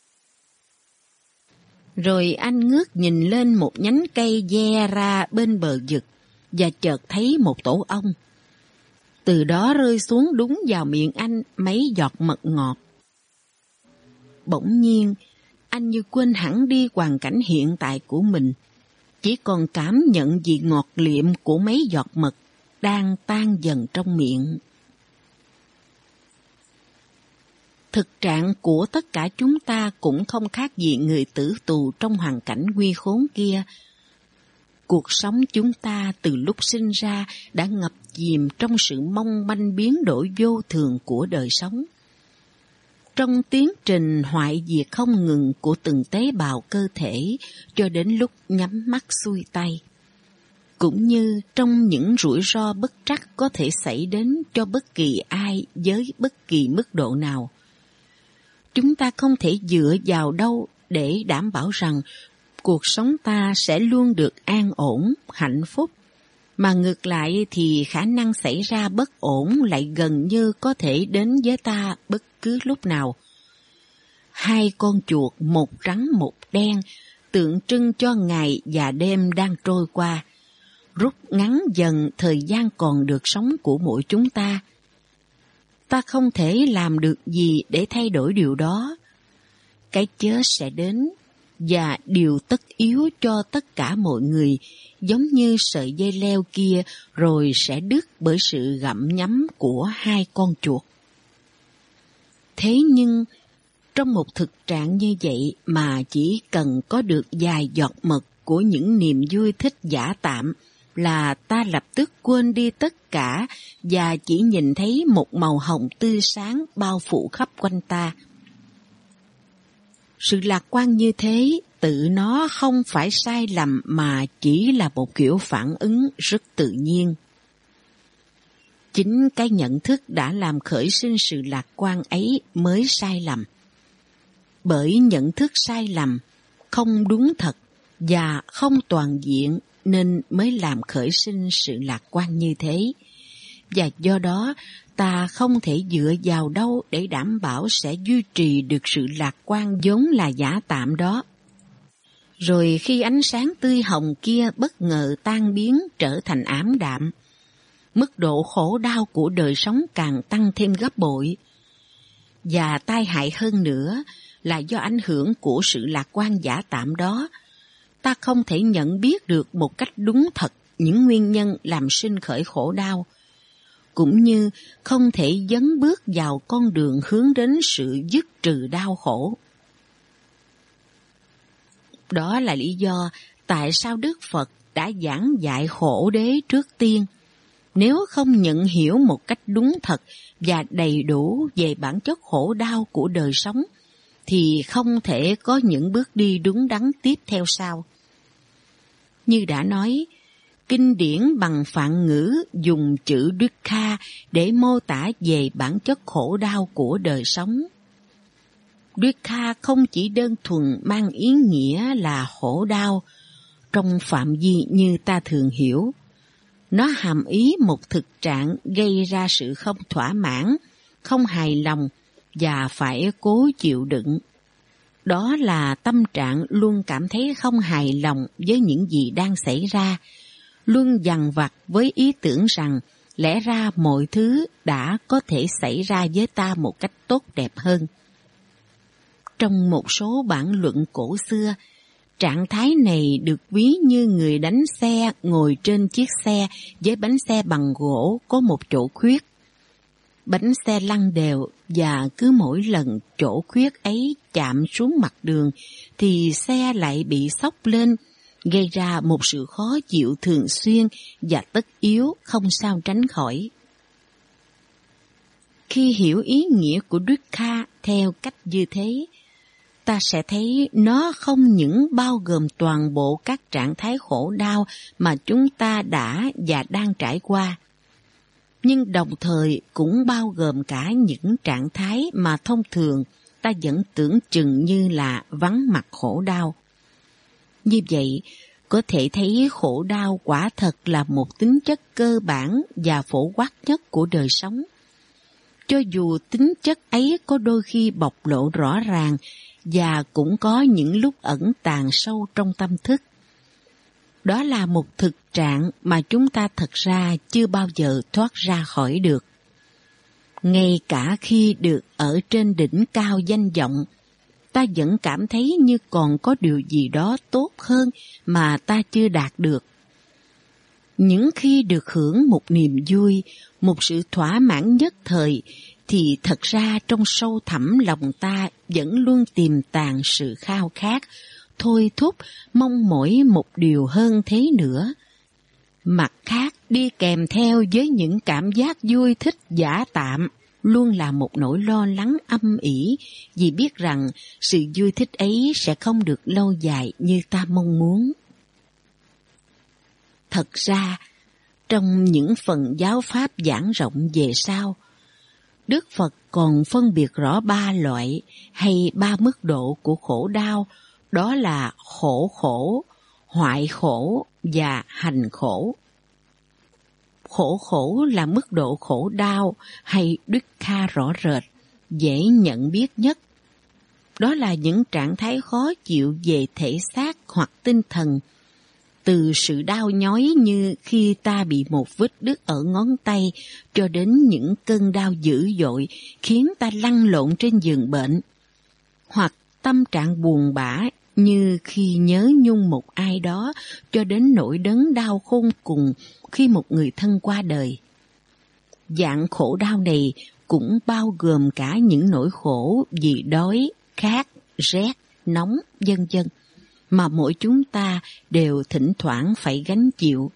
Rồi anh ngước nhìn lên một nhánh cây ve ra bên bờ vực và chợt thấy một tổ ong. Từ đó rơi xuống đúng vào miệng anh mấy giọt mật ngọt. Bỗng nhiên, anh như quên hẳn đi hoàn cảnh hiện tại của mình, chỉ còn cảm nhận vị ngọt liệm của mấy giọt mật đang tan dần trong miệng. Thực trạng của tất cả chúng ta cũng không khác gì người tử tù trong hoàn cảnh nguy khốn kia. Cuộc sống chúng ta từ lúc sinh ra đã ngập chìm trong sự mong manh biến đổi vô thường của đời sống. Trong tiến trình hoại diệt không ngừng của từng tế bào cơ thể cho đến lúc nhắm mắt xuôi tay, cũng như trong những rủi ro bất trắc có thể xảy đến cho bất kỳ ai với bất kỳ mức độ nào. Chúng ta không thể dựa vào đâu để đảm bảo rằng cuộc sống ta sẽ luôn được an ổn, hạnh phúc, mà ngược lại thì khả năng xảy ra bất ổn lại gần như có thể đến với ta bất cứ lúc nào. Hai con chuột, một trắng một đen, tượng trưng cho ngày và đêm đang trôi qua, rút ngắn dần thời gian còn được sống của mỗi chúng ta. Ta không thể làm được gì để thay đổi điều đó. Cái chết sẽ đến, và điều tất yếu cho tất cả mọi người, giống như sợi dây leo kia rồi sẽ đứt bởi sự gặm nhấm của hai con chuột. Thế nhưng, trong một thực trạng như vậy mà chỉ cần có được vài giọt mật của những niềm vui thích giả tạm là ta lập tức quên đi tất cả và chỉ nhìn thấy một màu hồng tươi sáng bao phủ khắp quanh ta. Sự lạc quan như thế tự nó không phải sai lầm mà chỉ là một kiểu phản ứng rất tự nhiên. Chính cái nhận thức đã làm khởi sinh sự lạc quan ấy mới sai lầm. Bởi nhận thức sai lầm, không đúng thật và không toàn diện nên mới làm khởi sinh sự lạc quan như thế. Và do đó, ta không thể dựa vào đâu để đảm bảo sẽ duy trì được sự lạc quan vốn là giả tạm đó. Rồi khi ánh sáng tươi hồng kia bất ngờ tan biến trở thành ảm đạm, mức độ khổ đau của đời sống càng tăng thêm gấp bội. Và tai hại hơn nữa là do ảnh hưởng của sự lạc quan giả tạm đó, ta không thể nhận biết được một cách đúng thật những nguyên nhân làm sinh khởi khổ đau, cũng như không thể dấn bước vào con đường hướng đến sự dứt trừ đau khổ. Đó là lý do tại sao Đức Phật đã giảng dạy khổ đế trước tiên. Nếu không nhận hiểu một cách đúng thật và đầy đủ về bản chất khổ đau của đời sống, thì không thể có những bước đi đúng đắn tiếp theo sau. Như đã nói, kinh điển bằng phạn ngữ dùng chữ dukkha để mô tả về bản chất khổ đau của đời sống. Dukkha không chỉ đơn thuần mang ý nghĩa là khổ đau trong phạm vi như ta thường hiểu. Nó hàm ý một thực trạng gây ra sự không thỏa mãn, không hài lòng và phải cố chịu đựng. Đó là tâm trạng luôn cảm thấy không hài lòng với những gì đang xảy ra, luôn dằn vặt với ý tưởng rằng lẽ ra mọi thứ đã có thể xảy ra với ta một cách tốt đẹp hơn. Trong một số bản luận cổ xưa, trạng thái này được ví như người đánh xe ngồi trên chiếc xe với bánh xe bằng gỗ có một chỗ khuyết. Bánh xe lăn đều và cứ mỗi lần chỗ khuyết ấy chạm xuống mặt đường thì xe lại bị xốc lên, gây ra một sự khó chịu thường xuyên và tất yếu không sao tránh khỏi. Khi hiểu ý nghĩa của Dukkha theo cách như thế, ta sẽ thấy nó không những bao gồm toàn bộ các trạng thái khổ đau mà chúng ta đã và đang trải qua, nhưng đồng thời cũng bao gồm cả những trạng thái mà thông thường ta vẫn tưởng chừng như là vắng mặt khổ đau. Như vậy, có thể thấy khổ đau quả thật là một tính chất cơ bản và phổ quát nhất của đời sống. Cho dù tính chất ấy có đôi khi bộc lộ rõ ràng và cũng có những lúc ẩn tàng sâu trong tâm thức. Đó là một thực trạng mà chúng ta thật ra chưa bao giờ thoát ra khỏi được. Ngay cả khi được ở trên đỉnh cao danh vọng, ta vẫn cảm thấy như còn có điều gì đó tốt hơn mà ta chưa đạt được. Những khi được hưởng một niềm vui, một sự thỏa mãn nhất thời, thì thật ra trong sâu thẳm lòng ta vẫn luôn tiềm tàng sự khao khát, thôi thúc, mong mỏi một điều hơn thế nữa. Mặt khác, đi kèm theo với những cảm giác vui thích giả tạm, luôn là một nỗi lo lắng âm ỉ vì biết rằng sự vui thích ấy sẽ không được lâu dài như ta mong muốn. Thật ra, trong những phần giáo pháp giảng rộng về sau, Đức Phật còn phân biệt rõ 3 loại hay 3 mức độ của khổ đau, đó là khổ khổ, hoại khổ và hành khổ. Khổ khổ là mức độ khổ đau hay dukkha rõ rệt, dễ nhận biết nhất. Đó là những trạng thái khó chịu về thể xác hoặc tinh thần, từ sự đau nhói như khi ta bị một vết đứt ở ngón tay cho đến những cơn đau dữ dội khiến ta lăn lộn trên giường bệnh, hoặc tâm trạng buồn bã như khi nhớ nhung một ai đó cho đến nỗi đớn đau khôn cùng khi một người thân qua đời. Dạng khổ đau này cũng bao gồm cả những nỗi khổ vì đói, khát, rét, nóng, vân vân, mà mỗi chúng ta đều thỉnh thoảng phải gánh chịu.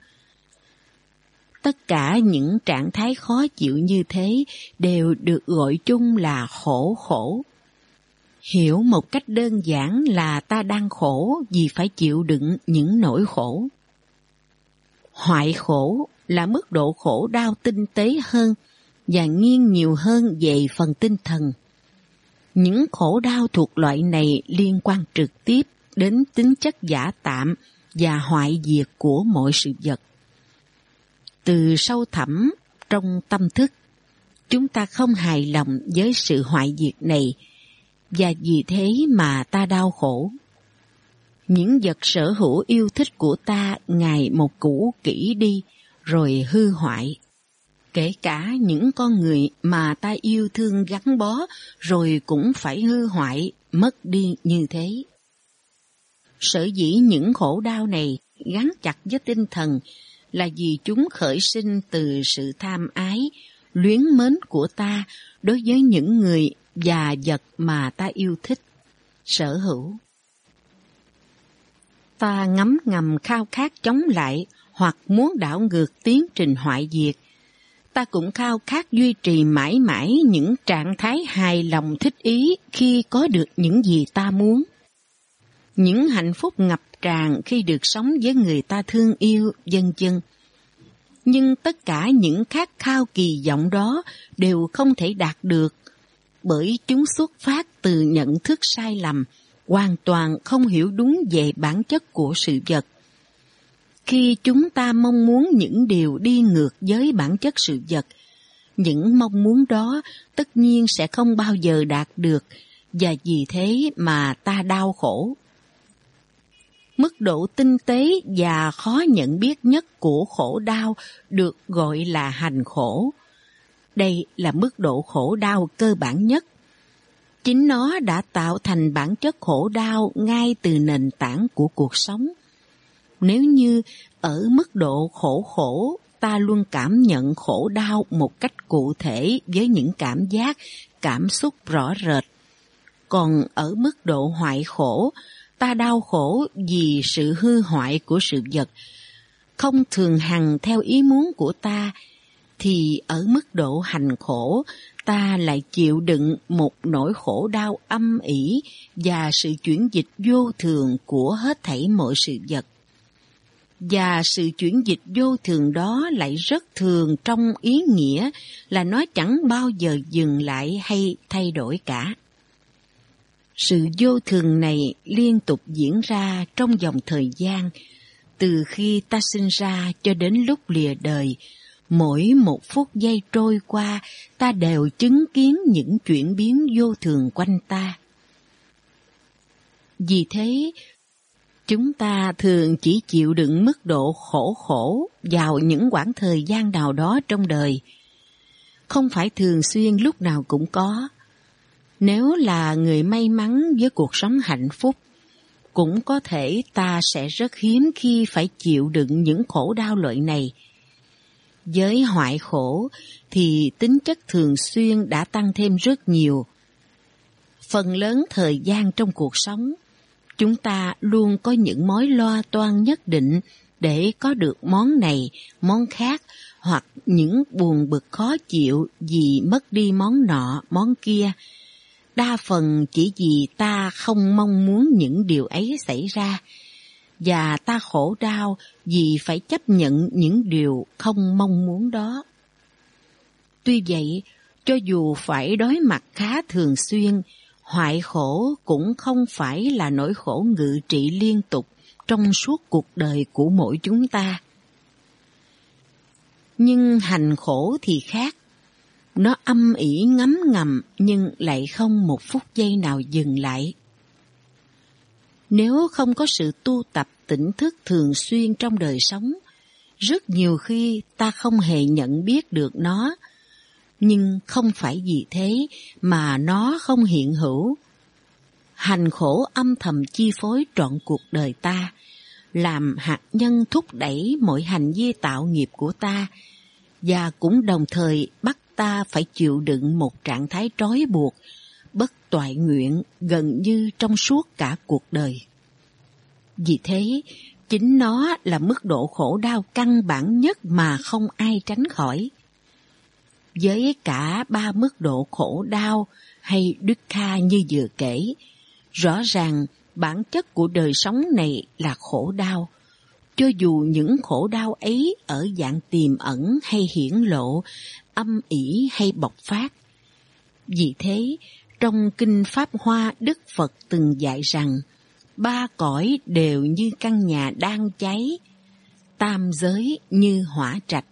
Tất cả những trạng thái khó chịu như thế đều được gọi chung là khổ khổ. Hiểu một cách đơn giản là ta đang khổ vì phải chịu đựng những nỗi khổ. Hoại khổ là mức độ khổ đau tinh tế hơn và nghiêng nhiều hơn về phần tinh thần. Những khổ đau thuộc loại này liên quan trực tiếp đến tính chất giả tạm và hoại diệt của mọi sự vật. Từ sâu thẳm trong tâm thức, chúng ta không hài lòng với sự hoại diệt này, và vì thế mà ta đau khổ. Những vật sở hữu yêu thích của ta ngày một cũ kỹ đi, rồi hư hoại. Kể cả những con người mà ta yêu thương gắn bó, rồi cũng phải hư hoại, mất đi như thế. Sở dĩ những khổ đau này gắn chặt với tinh thần là vì chúng khởi sinh từ sự tham ái, luyến mến của ta đối với những người và vật mà ta yêu thích, sở hữu. Ta ngấm ngầm khao khát chống lại hoặc muốn đảo ngược tiến trình hoại diệt. Ta cũng khao khát duy trì mãi mãi những trạng thái hài lòng thích ý khi có được những gì ta muốn. Những hạnh phúc ngập tràn khi được sống với người ta thương yêu, vân vân. Nhưng tất cả những khát khao kỳ vọng đó đều không thể đạt được, bởi chúng xuất phát từ nhận thức sai lầm, hoàn toàn không hiểu đúng về bản chất của sự vật. Khi chúng ta mong muốn những điều đi ngược với bản chất sự vật, những mong muốn đó tất nhiên sẽ không bao giờ đạt được, và vì thế mà ta đau khổ. Mức độ tinh tế và khó nhận biết nhất của khổ đau được gọi là hành khổ. Đây là mức độ khổ đau cơ bản nhất. Chính nó đã tạo thành bản chất khổ đau ngay từ nền tảng của cuộc sống. Nếu như ở mức độ khổ khổ, ta luôn cảm nhận khổ đau một cách cụ thể với những cảm giác, cảm xúc rõ rệt. Còn ở mức độ hoại khổ, ta đau khổ vì sự hư hoại của sự vật, không thường hằng theo ý muốn của ta, thì ở mức độ hành khổ, ta lại chịu đựng một nỗi khổ đau âm ỉ và sự chuyển dịch vô thường của hết thảy mọi sự vật. Và sự chuyển dịch vô thường đó lại rất thường trong ý nghĩa là nó chẳng bao giờ dừng lại hay thay đổi cả. Sự vô thường này liên tục diễn ra trong dòng thời gian, từ khi ta sinh ra cho đến lúc lìa đời. Mỗi một phút giây trôi qua, ta đều chứng kiến những chuyển biến vô thường quanh ta. Vì thế, chúng ta thường chỉ chịu đựng mức độ khổ vào những quãng thời gian nào đó trong đời. Không phải thường xuyên lúc nào cũng có. Nếu là người may mắn với cuộc sống hạnh phúc, cũng có thể ta sẽ rất hiếm khi phải chịu đựng những khổ đau loại này. Với hoại khổ thì tính chất thường xuyên đã tăng thêm rất nhiều. Phần lớn thời gian trong cuộc sống, chúng ta luôn có những mối lo toan nhất định để có được món này, món khác, hoặc những buồn bực khó chịu vì mất đi món nọ, món kia. Đa phần chỉ vì ta không mong muốn những điều ấy xảy ra, và ta khổ đau vì phải chấp nhận những điều không mong muốn đó. Tuy vậy, cho dù phải đối mặt khá thường xuyên, hoại khổ cũng không phải là nỗi khổ ngự trị liên tục trong suốt cuộc đời của mỗi chúng ta. Nhưng hành khổ thì khác. Nó âm ỉ ngấm ngầm nhưng lại không một phút giây nào dừng lại. Nếu không có sự tu tập tỉnh thức thường xuyên trong đời sống, rất nhiều khi ta không hề nhận biết được nó, nhưng không phải vì thế mà nó không hiện hữu. Hành khổ âm thầm chi phối trọn cuộc đời ta, làm hạt nhân thúc đẩy mọi hành vi tạo nghiệp của ta, và cũng đồng thời bắt ta phải chịu đựng một trạng thái trói buộc, bất toại nguyện gần như trong suốt cả cuộc đời. Vì thế, chính nó là mức độ khổ đau căn bản nhất mà không ai tránh khỏi. Với cả ba mức độ khổ đau hay dukkha như vừa kể, rõ ràng bản chất của đời sống này là khổ đau, cho dù những khổ đau ấy ở dạng tiềm ẩn hay hiển lộ, âm ỉ hay bộc phát. Vì thế, trong Kinh Pháp Hoa, Đức Phật từng dạy rằng, ba cõi đều như căn nhà đang cháy, tam giới như hỏa trạch.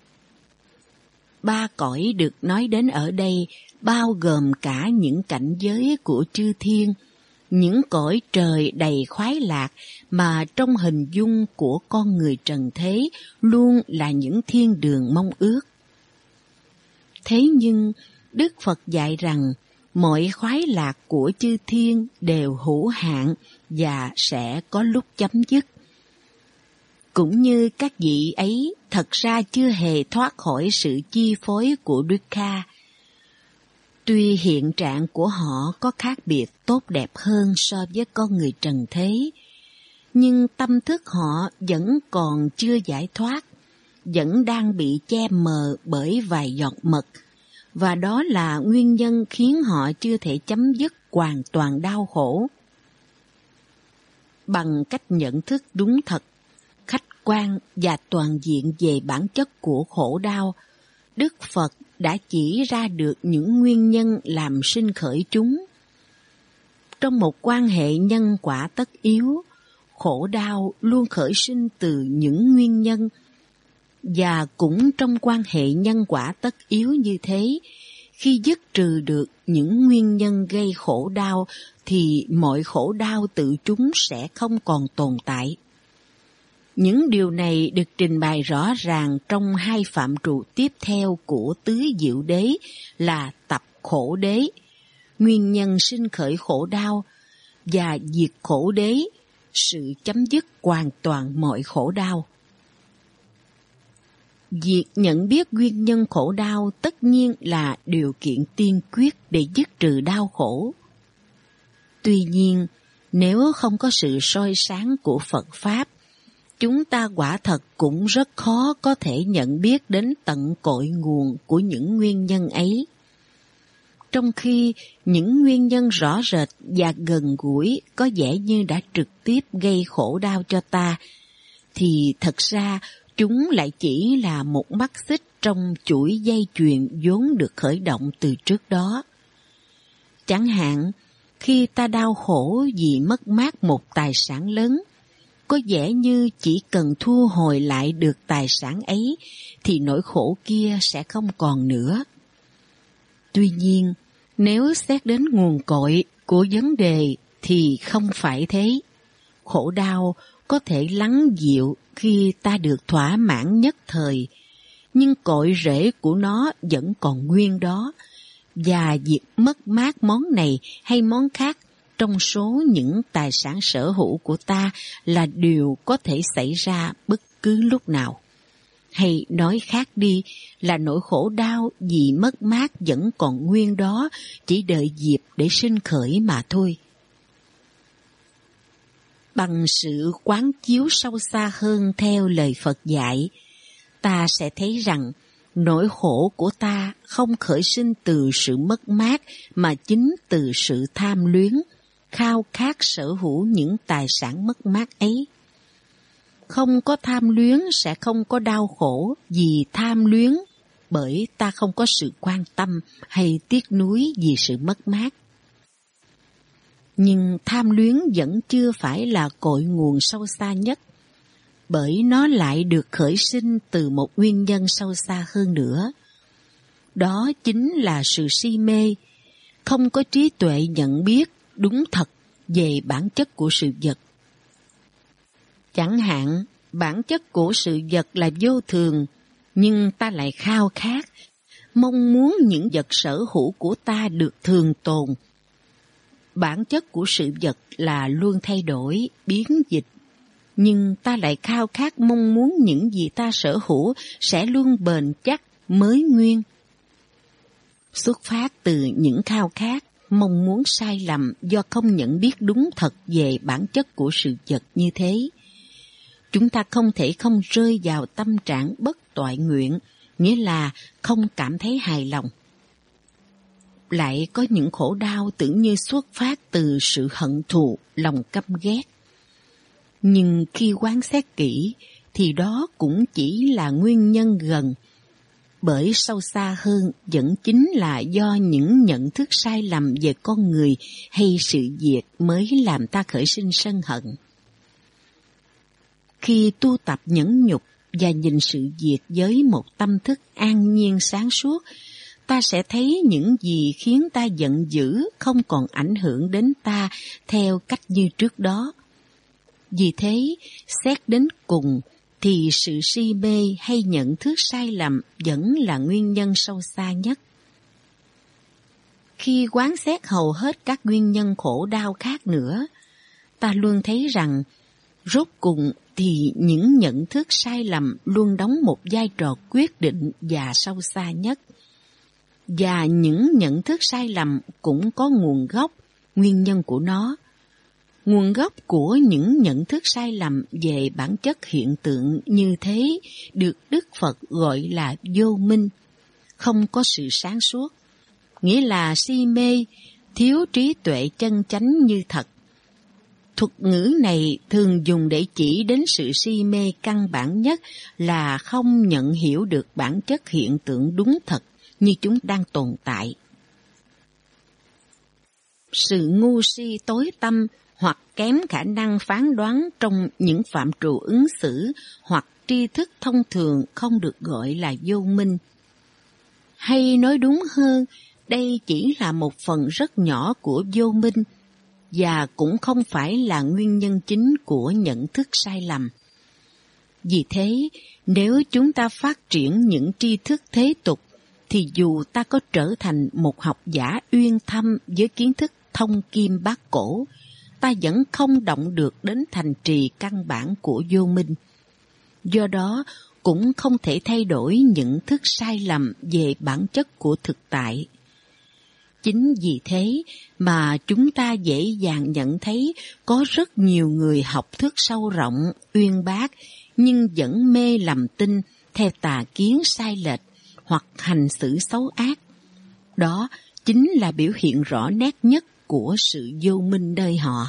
Ba cõi được nói đến ở đây bao gồm cả những cảnh giới của chư thiên, những cõi trời đầy khoái lạc mà trong hình dung của con người trần thế luôn là những thiên đường mong ước. Thế nhưng, Đức Phật dạy rằng mọi khoái lạc của chư thiên đều hữu hạn và sẽ có lúc chấm dứt. Cũng như các vị ấy thật ra chưa hề thoát khỏi sự chi phối của dukkha. Tuy hiện trạng của họ có khác biệt tốt đẹp hơn so với con người trần thế, nhưng tâm thức họ vẫn còn chưa giải thoát, vẫn đang bị che mờ bởi vài giọt mật, và đó là nguyên nhân khiến họ chưa thể chấm dứt hoàn toàn đau khổ. Bằng cách nhận thức đúng thật, khách quan và toàn diện về bản chất của khổ đau, Đức Phật đã chỉ ra được những nguyên nhân làm sinh khởi chúng. Trong một quan hệ nhân quả tất yếu, khổ đau luôn khởi sinh từ những nguyên nhân, và cũng trong quan hệ nhân quả tất yếu như thế, khi dứt trừ được những nguyên nhân gây khổ đau thì mọi khổ đau tự chúng sẽ không còn tồn tại. Những điều này được trình bày rõ ràng trong hai phạm trụ tiếp theo của tứ diệu đế là tập khổ đế, nguyên nhân sinh khởi khổ đau, và diệt khổ đế, sự chấm dứt hoàn toàn mọi khổ đau. Việc nhận biết nguyên nhân khổ đau tất nhiên là điều kiện tiên quyết để dứt trừ đau khổ. Tuy nhiên, nếu không có sự soi sáng của Phật Pháp, chúng ta quả thật cũng rất khó có thể nhận biết đến tận cội nguồn của những nguyên nhân ấy. Trong khi những nguyên nhân rõ rệt và gần gũi có vẻ như đã trực tiếp gây khổ đau cho ta, thì thật ra chúng lại chỉ là một mắt xích trong chuỗi dây chuyền vốn được khởi động từ trước đó. Chẳng hạn, khi ta đau khổ vì mất mát một tài sản lớn, có vẻ như chỉ cần thu hồi lại được tài sản ấy thì nỗi khổ kia sẽ không còn nữa. Tuy nhiên, nếu xét đến nguồn cội của vấn đề thì không phải thế. Khổ đau có thể lắng dịu khi ta được thỏa mãn nhất thời, nhưng cội rễ của nó vẫn còn nguyên đó, và việc mất mát món này hay món khác trong số những tài sản sở hữu của ta là điều có thể xảy ra bất cứ lúc nào. Hay nói khác đi là nỗi khổ đau vì mất mát vẫn còn nguyên đó, chỉ đợi dịp để sinh khởi mà thôi. Bằng sự quán chiếu sâu xa hơn theo lời Phật dạy, ta sẽ thấy rằng nỗi khổ của ta không khởi sinh từ sự mất mát mà chính từ sự tham luyến, khao khát sở hữu những tài sản mất mát ấy. Không có tham luyến sẽ không có đau khổ vì tham luyến, bởi ta không có sự quan tâm hay tiếc nuối vì sự mất mát. Nhưng tham luyến vẫn chưa phải là cội nguồn sâu xa nhất, bởi nó lại được khởi sinh từ một nguyên nhân sâu xa hơn nữa. Đó chính là sự si mê, không có trí tuệ nhận biết đúng thật về bản chất của sự vật. Chẳng hạn, bản chất của sự vật là vô thường, nhưng ta lại khao khát, mong muốn những vật sở hữu của ta được thường tồn. Bản chất của sự vật là luôn thay đổi, biến dịch, nhưng ta lại khao khát mong muốn những gì ta sở hữu sẽ luôn bền chắc, mới nguyên. Xuất phát từ những khao khát, mong muốn sai lầm do không nhận biết đúng thật về bản chất của sự vật như thế, chúng ta không thể không rơi vào tâm trạng bất toại nguyện, nghĩa là không cảm thấy hài lòng. Lại có những khổ đau tưởng như xuất phát từ sự hận thù, lòng căm ghét. Nhưng khi quan sát kỹ thì đó cũng chỉ là nguyên nhân gần, bởi sâu xa hơn vẫn chính là do những nhận thức sai lầm về con người hay sự việc mới làm ta khởi sinh sân hận. Khi tu tập nhẫn nhục và nhìn sự việc với một tâm thức an nhiên sáng suốt, ta sẽ thấy những gì khiến ta giận dữ không còn ảnh hưởng đến ta theo cách như trước đó. Vì thế, xét đến cùng thì sự si mê hay nhận thức sai lầm vẫn là nguyên nhân sâu xa nhất. Khi quán xét hầu hết các nguyên nhân khổ đau khác nữa, ta luôn thấy rằng rốt cùng thì những nhận thức sai lầm luôn đóng một vai trò quyết định và sâu xa nhất. Và những nhận thức sai lầm cũng có nguồn gốc, nguyên nhân của nó. Nguồn gốc của những nhận thức sai lầm về bản chất hiện tượng như thế được Đức Phật gọi là vô minh, không có sự sáng suốt, nghĩa là si mê, thiếu trí tuệ chân chánh như thật. Thuật ngữ này thường dùng để chỉ đến sự si mê căn bản nhất là không nhận hiểu được bản chất hiện tượng đúng thật như chúng đang tồn tại. Sự ngu si tối tăm hoặc kém khả năng phán đoán trong những phạm trù ứng xử hoặc tri thức thông thường không được gọi là vô minh. Hay nói đúng hơn, đây chỉ là một phần rất nhỏ của vô minh, và cũng không phải là nguyên nhân chính của nhận thức sai lầm. Vì thế, nếu chúng ta phát triển những tri thức thế tục, thì dù ta có trở thành một học giả uyên thâm với kiến thức thông kim bát cổ, ta vẫn không động được đến thành trì căn bản của vô minh. Do đó, cũng không thể thay đổi nhận thức sai lầm về bản chất của thực tại. Chính vì thế mà chúng ta dễ dàng nhận thấy có rất nhiều người học thức sâu rộng, uyên bác, nhưng vẫn mê lầm tin theo tà kiến sai lệch hoặc hành xử xấu ác. Đó chính là biểu hiện rõ nét nhất của sự vô minh nơi họ.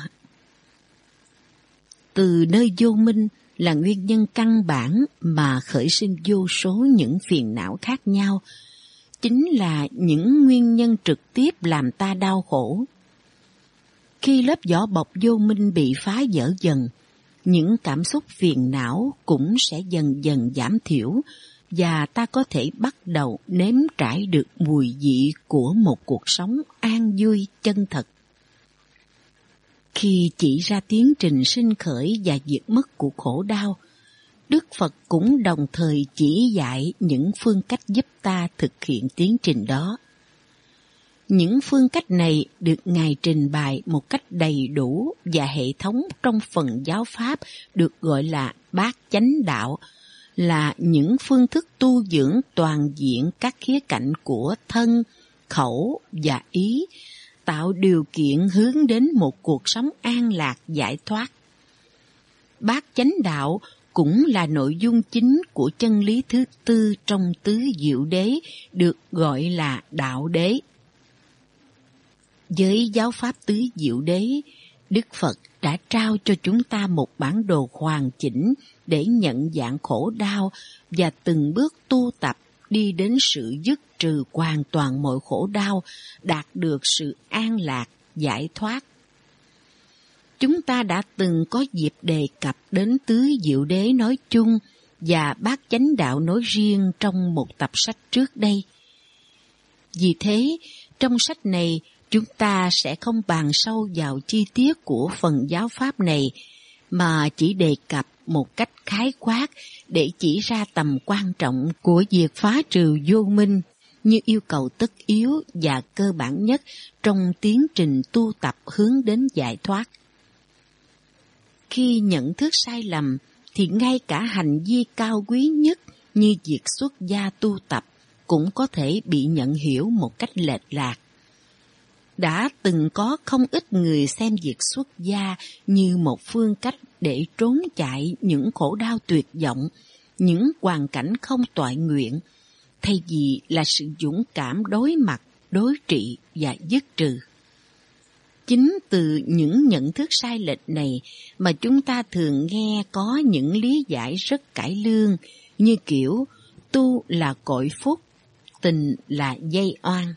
Từ nơi vô minh là nguyên nhân căn bản mà khởi sinh vô số những phiền não khác nhau, chính là những nguyên nhân trực tiếp làm ta đau khổ. Khi lớp vỏ bọc vô minh bị phá vỡ dần, những cảm xúc phiền não cũng sẽ dần dần giảm thiểu và ta có thể bắt đầu nếm trải được mùi vị của một cuộc sống an vui chân thật. Khi chỉ ra tiến trình sinh khởi và diệt mất của khổ đau, Đức Phật cũng đồng thời chỉ dạy những phương cách giúp ta thực hiện tiến trình đó. Những phương cách này được Ngài trình bày một cách đầy đủ và hệ thống trong phần giáo pháp được gọi là Bát Chánh Đạo, là những phương thức tu dưỡng toàn diện các khía cạnh của thân, khẩu và ý, tạo điều kiện hướng đến một cuộc sống an lạc giải thoát. Bát Chánh Đạo cũng là nội dung chính của chân lý thứ tư trong tứ diệu đế, được gọi là đạo đế. Với giáo pháp tứ diệu đế, Đức Phật đã trao cho chúng ta một bản đồ hoàn chỉnh để nhận dạng khổ đau và từng bước tu tập đi đến sự dứt trừ hoàn toàn mọi khổ đau, đạt được sự an lạc, giải thoát. Chúng ta đã từng có dịp đề cập đến tứ diệu đế nói chung và Bát Chánh Đạo nói riêng trong một tập sách trước đây. Vì thế, trong sách này, chúng ta sẽ không bàn sâu vào chi tiết của phần giáo pháp này, mà chỉ đề cập một cách khái quát để chỉ ra tầm quan trọng của việc phá trừ vô minh như yêu cầu tất yếu và cơ bản nhất trong tiến trình tu tập hướng đến giải thoát. Khi nhận thức sai lầm, thì ngay cả hành vi cao quý nhất như việc xuất gia tu tập cũng có thể bị nhận hiểu một cách lệch lạc. Đã từng có không ít người xem việc xuất gia như một phương cách để trốn chạy những khổ đau tuyệt vọng, những hoàn cảnh không toại nguyện, thay vì là sự dũng cảm đối mặt, đối trị và dứt trừ. Chính từ những nhận thức sai lệch này mà chúng ta thường nghe có những lý giải rất cải lương, như kiểu tu là cội phúc, tình là dây oan.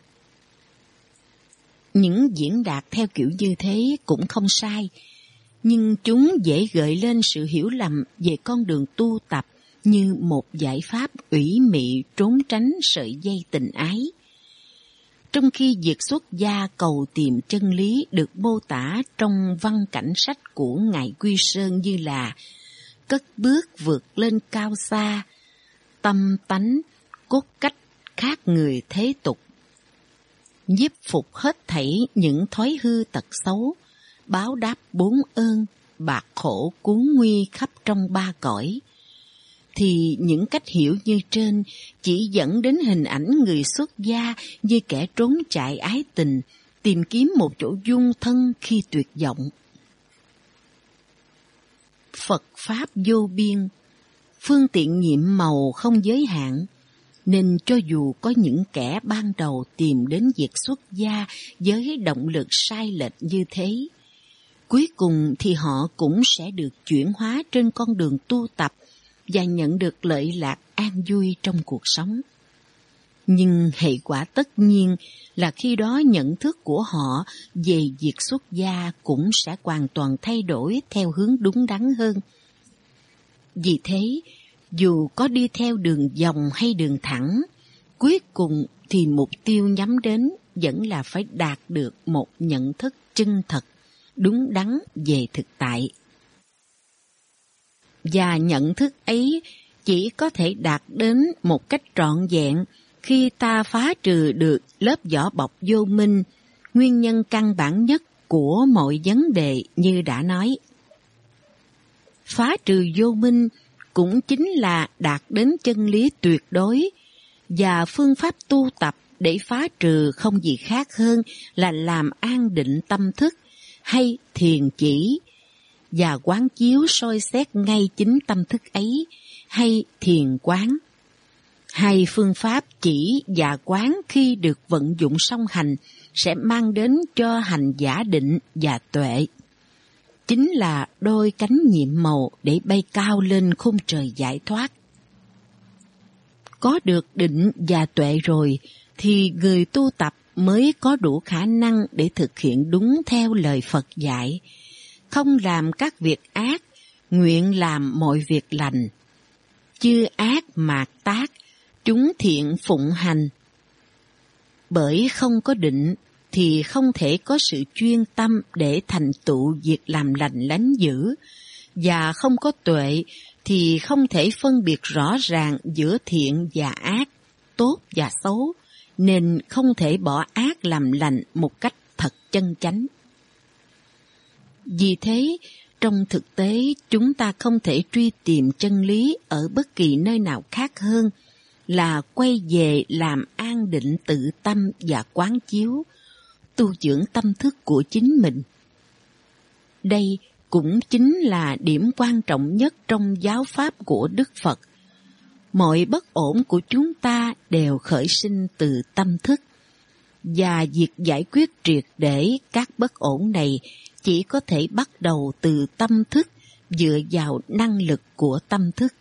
Những diễn đạt theo kiểu như thế cũng không sai, nhưng chúng dễ gợi lên sự hiểu lầm về con đường tu tập như một giải pháp ủy mị trốn tránh sợi dây tình ái. Trong khi việc xuất gia cầu tìm chân lý được mô tả trong văn cảnh sách của Ngài Quy Sơn như là cất bước vượt lên cao xa, tâm tánh, cốt cách khác người thế tục, nhiếp phục hết thảy những thói hư tật xấu, báo đáp bốn ơn, bạc khổ cuốn nguy khắp trong ba cõi, thì những cách hiểu như trên chỉ dẫn đến hình ảnh người xuất gia như kẻ trốn chạy ái tình, tìm kiếm một chỗ dung thân khi tuyệt vọng. Phật Pháp vô biên, phương tiện nhiệm màu không giới hạn, nên cho dù có những kẻ ban đầu tìm đến việc xuất gia với động lực sai lệch như thế, cuối cùng thì họ cũng sẽ được chuyển hóa trên con đường tu tập và nhận được lợi lạc an vui trong cuộc sống. Nhưng hệ quả tất nhiên là khi đó nhận thức của họ về việc xuất gia cũng sẽ hoàn toàn thay đổi theo hướng đúng đắn hơn. Vì thế, dù có đi theo đường vòng hay đường thẳng, cuối cùng thì mục tiêu nhắm đến vẫn là phải đạt được một nhận thức chân thật, đúng đắn về thực tại. Và nhận thức ấy chỉ có thể đạt đến một cách trọn vẹn khi ta phá trừ được lớp vỏ bọc vô minh, nguyên nhân căn bản nhất của mọi vấn đề như đã nói. Phá trừ vô minh cũng chính là đạt đến chân lý tuyệt đối, Và phương pháp tu tập để phá trừ không gì khác hơn là làm an định tâm thức hay thiền chỉ, và quán chiếu soi xét ngay chính tâm thức ấy hay thiền quán. Hai phương pháp chỉ và quán khi được vận dụng song hành sẽ mang đến cho hành giả định và tuệ. Chính là đôi cánh nhiệm màu để bay cao lên khung trời giải thoát. Có được định và tuệ rồi thì người tu tập mới có đủ khả năng để thực hiện đúng theo lời Phật dạy, không làm các việc ác, nguyện làm mọi việc lành. Chư ác mạt tác, chúng thiện phụng hành. Bởi không có định thì không thể có sự chuyên tâm để thành tựu việc làm lành lánh dữ, và không có tuệ thì không thể phân biệt rõ ràng giữa thiện và ác, tốt và xấu, nên không thể bỏ ác làm lành một cách thật chân chánh. Vì thế, trong thực tế chúng ta không thể truy tìm chân lý ở bất kỳ nơi nào khác hơn là quay về làm an định tự tâm và quán chiếu, tu dưỡng tâm thức của chính mình. Đây cũng chính là điểm quan trọng nhất trong giáo pháp của Đức Phật. Mọi bất ổn của chúng ta đều khởi sinh từ tâm thức, và việc giải quyết triệt để các bất ổn này chỉ có thể bắt đầu từ tâm thức dựa vào năng lực của tâm thức.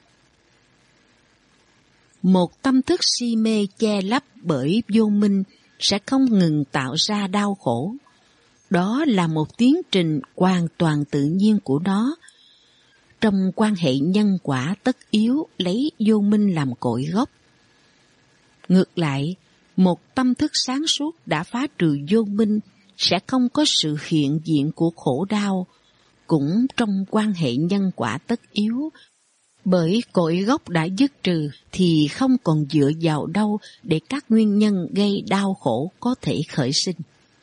Một tâm thức si mê che lấp bởi vô minh sẽ không ngừng tạo ra đau khổ. Đó là một tiến trình hoàn toàn tự nhiên của nó. Trong quan hệ nhân quả tất yếu lấy vô minh làm cội gốc. Ngược lại, một tâm thức sáng suốt đã phá trừ vô minh sẽ không có sự hiện diện của khổ đau, cũng trong quan hệ nhân quả tất yếu. Bởi cội gốc đã dứt trừ thì không còn dựa vào đâu để các nguyên nhân gây đau khổ có thể khởi sinh.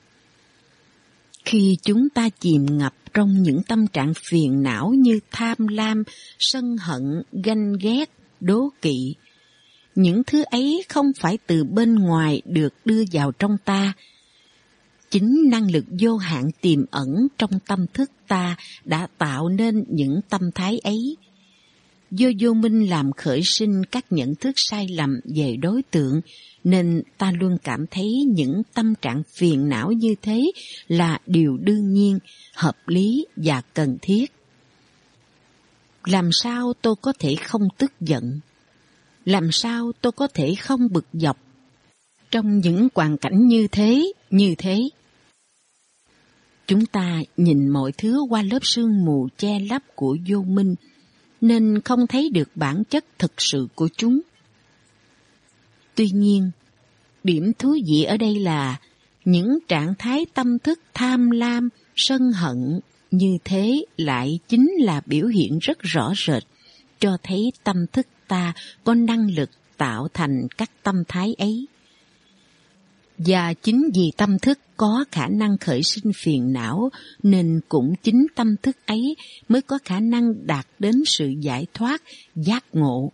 Khi chúng ta chìm ngập trong những tâm trạng phiền não như tham lam, sân hận, ganh ghét, đố kỵ, những thứ ấy không phải từ bên ngoài được đưa vào trong ta. Chính năng lực vô hạn tiềm ẩn trong tâm thức ta đã tạo nên những tâm thái ấy. Do vô minh làm khởi sinh các nhận thức sai lầm về đối tượng, nên ta luôn cảm thấy những tâm trạng phiền não như thế là điều đương nhiên, hợp lý và cần thiết. Làm sao tôi có thể không tức giận? Làm sao tôi có thể không bực dọc trong những hoàn cảnh như thế? Chúng ta nhìn mọi thứ qua lớp sương mù che lấp của vô minh, nên không thấy được bản chất thực sự của chúng. Tuy nhiên, điểm thú vị ở đây là những trạng thái tâm thức tham lam, sân hận như thế lại chính là biểu hiện rất rõ rệt, cho thấy tâm thức ta có năng lực tạo thành các tâm thái ấy. Và chính vì tâm thức có khả năng khởi sinh phiền não, nên cũng chính tâm thức ấy mới có khả năng đạt đến sự giải thoát, giác ngộ.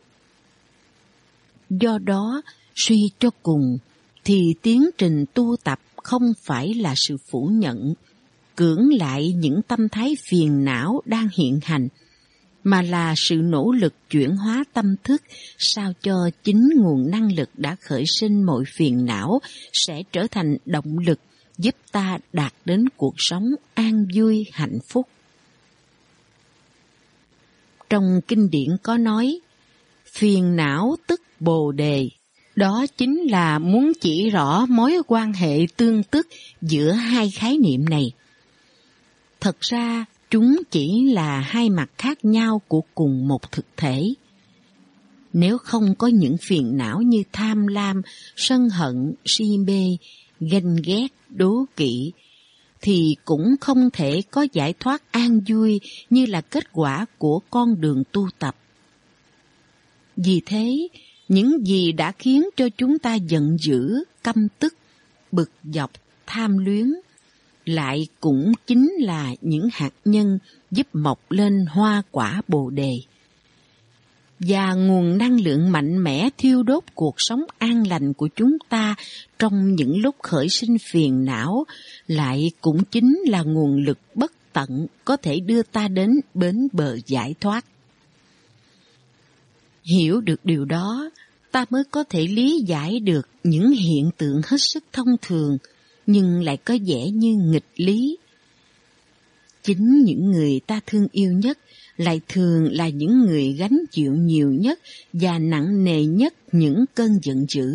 Do đó, suy cho cùng, thì tiến trình tu tập không phải là sự phủ nhận, cưỡng lại những tâm thái phiền não đang hiện hành, mà là sự nỗ lực chuyển hóa tâm thức sao cho chính nguồn năng lực đã khởi sinh mọi phiền não sẽ trở thành động lực giúp ta đạt đến cuộc sống an vui hạnh phúc. Trong kinh điển có nói, phiền não tức bồ đề. Đó chính là muốn chỉ rõ mối quan hệ tương tức giữa hai khái niệm này. Thật ra, chúng chỉ là hai mặt khác nhau của cùng một thực thể. Nếu không có những phiền não như tham lam, sân hận, si mê, ganh ghét, đố kỵ, thì cũng không thể có giải thoát an vui như là kết quả của con đường tu tập. Vì thế, những gì đã khiến cho chúng ta giận dữ, căm tức, bực dọc, tham luyến, lại cũng chính là những hạt nhân giúp mọc lên hoa quả bồ đề. và nguồn năng lượng mạnh mẽ thiêu đốt cuộc sống an lành của chúng ta trong những lúc khởi sinh phiền não lại cũng chính là nguồn lực bất tận có thể đưa ta đến bến bờ giải thoát. Hiểu được điều đó, ta mới có thể lý giải được những hiện tượng hết sức thông thường nhưng lại có vẻ như nghịch lý. Chính những người ta thương yêu nhất lại thường là những người gánh chịu nhiều nhất và nặng nề nhất những cơn giận dữ.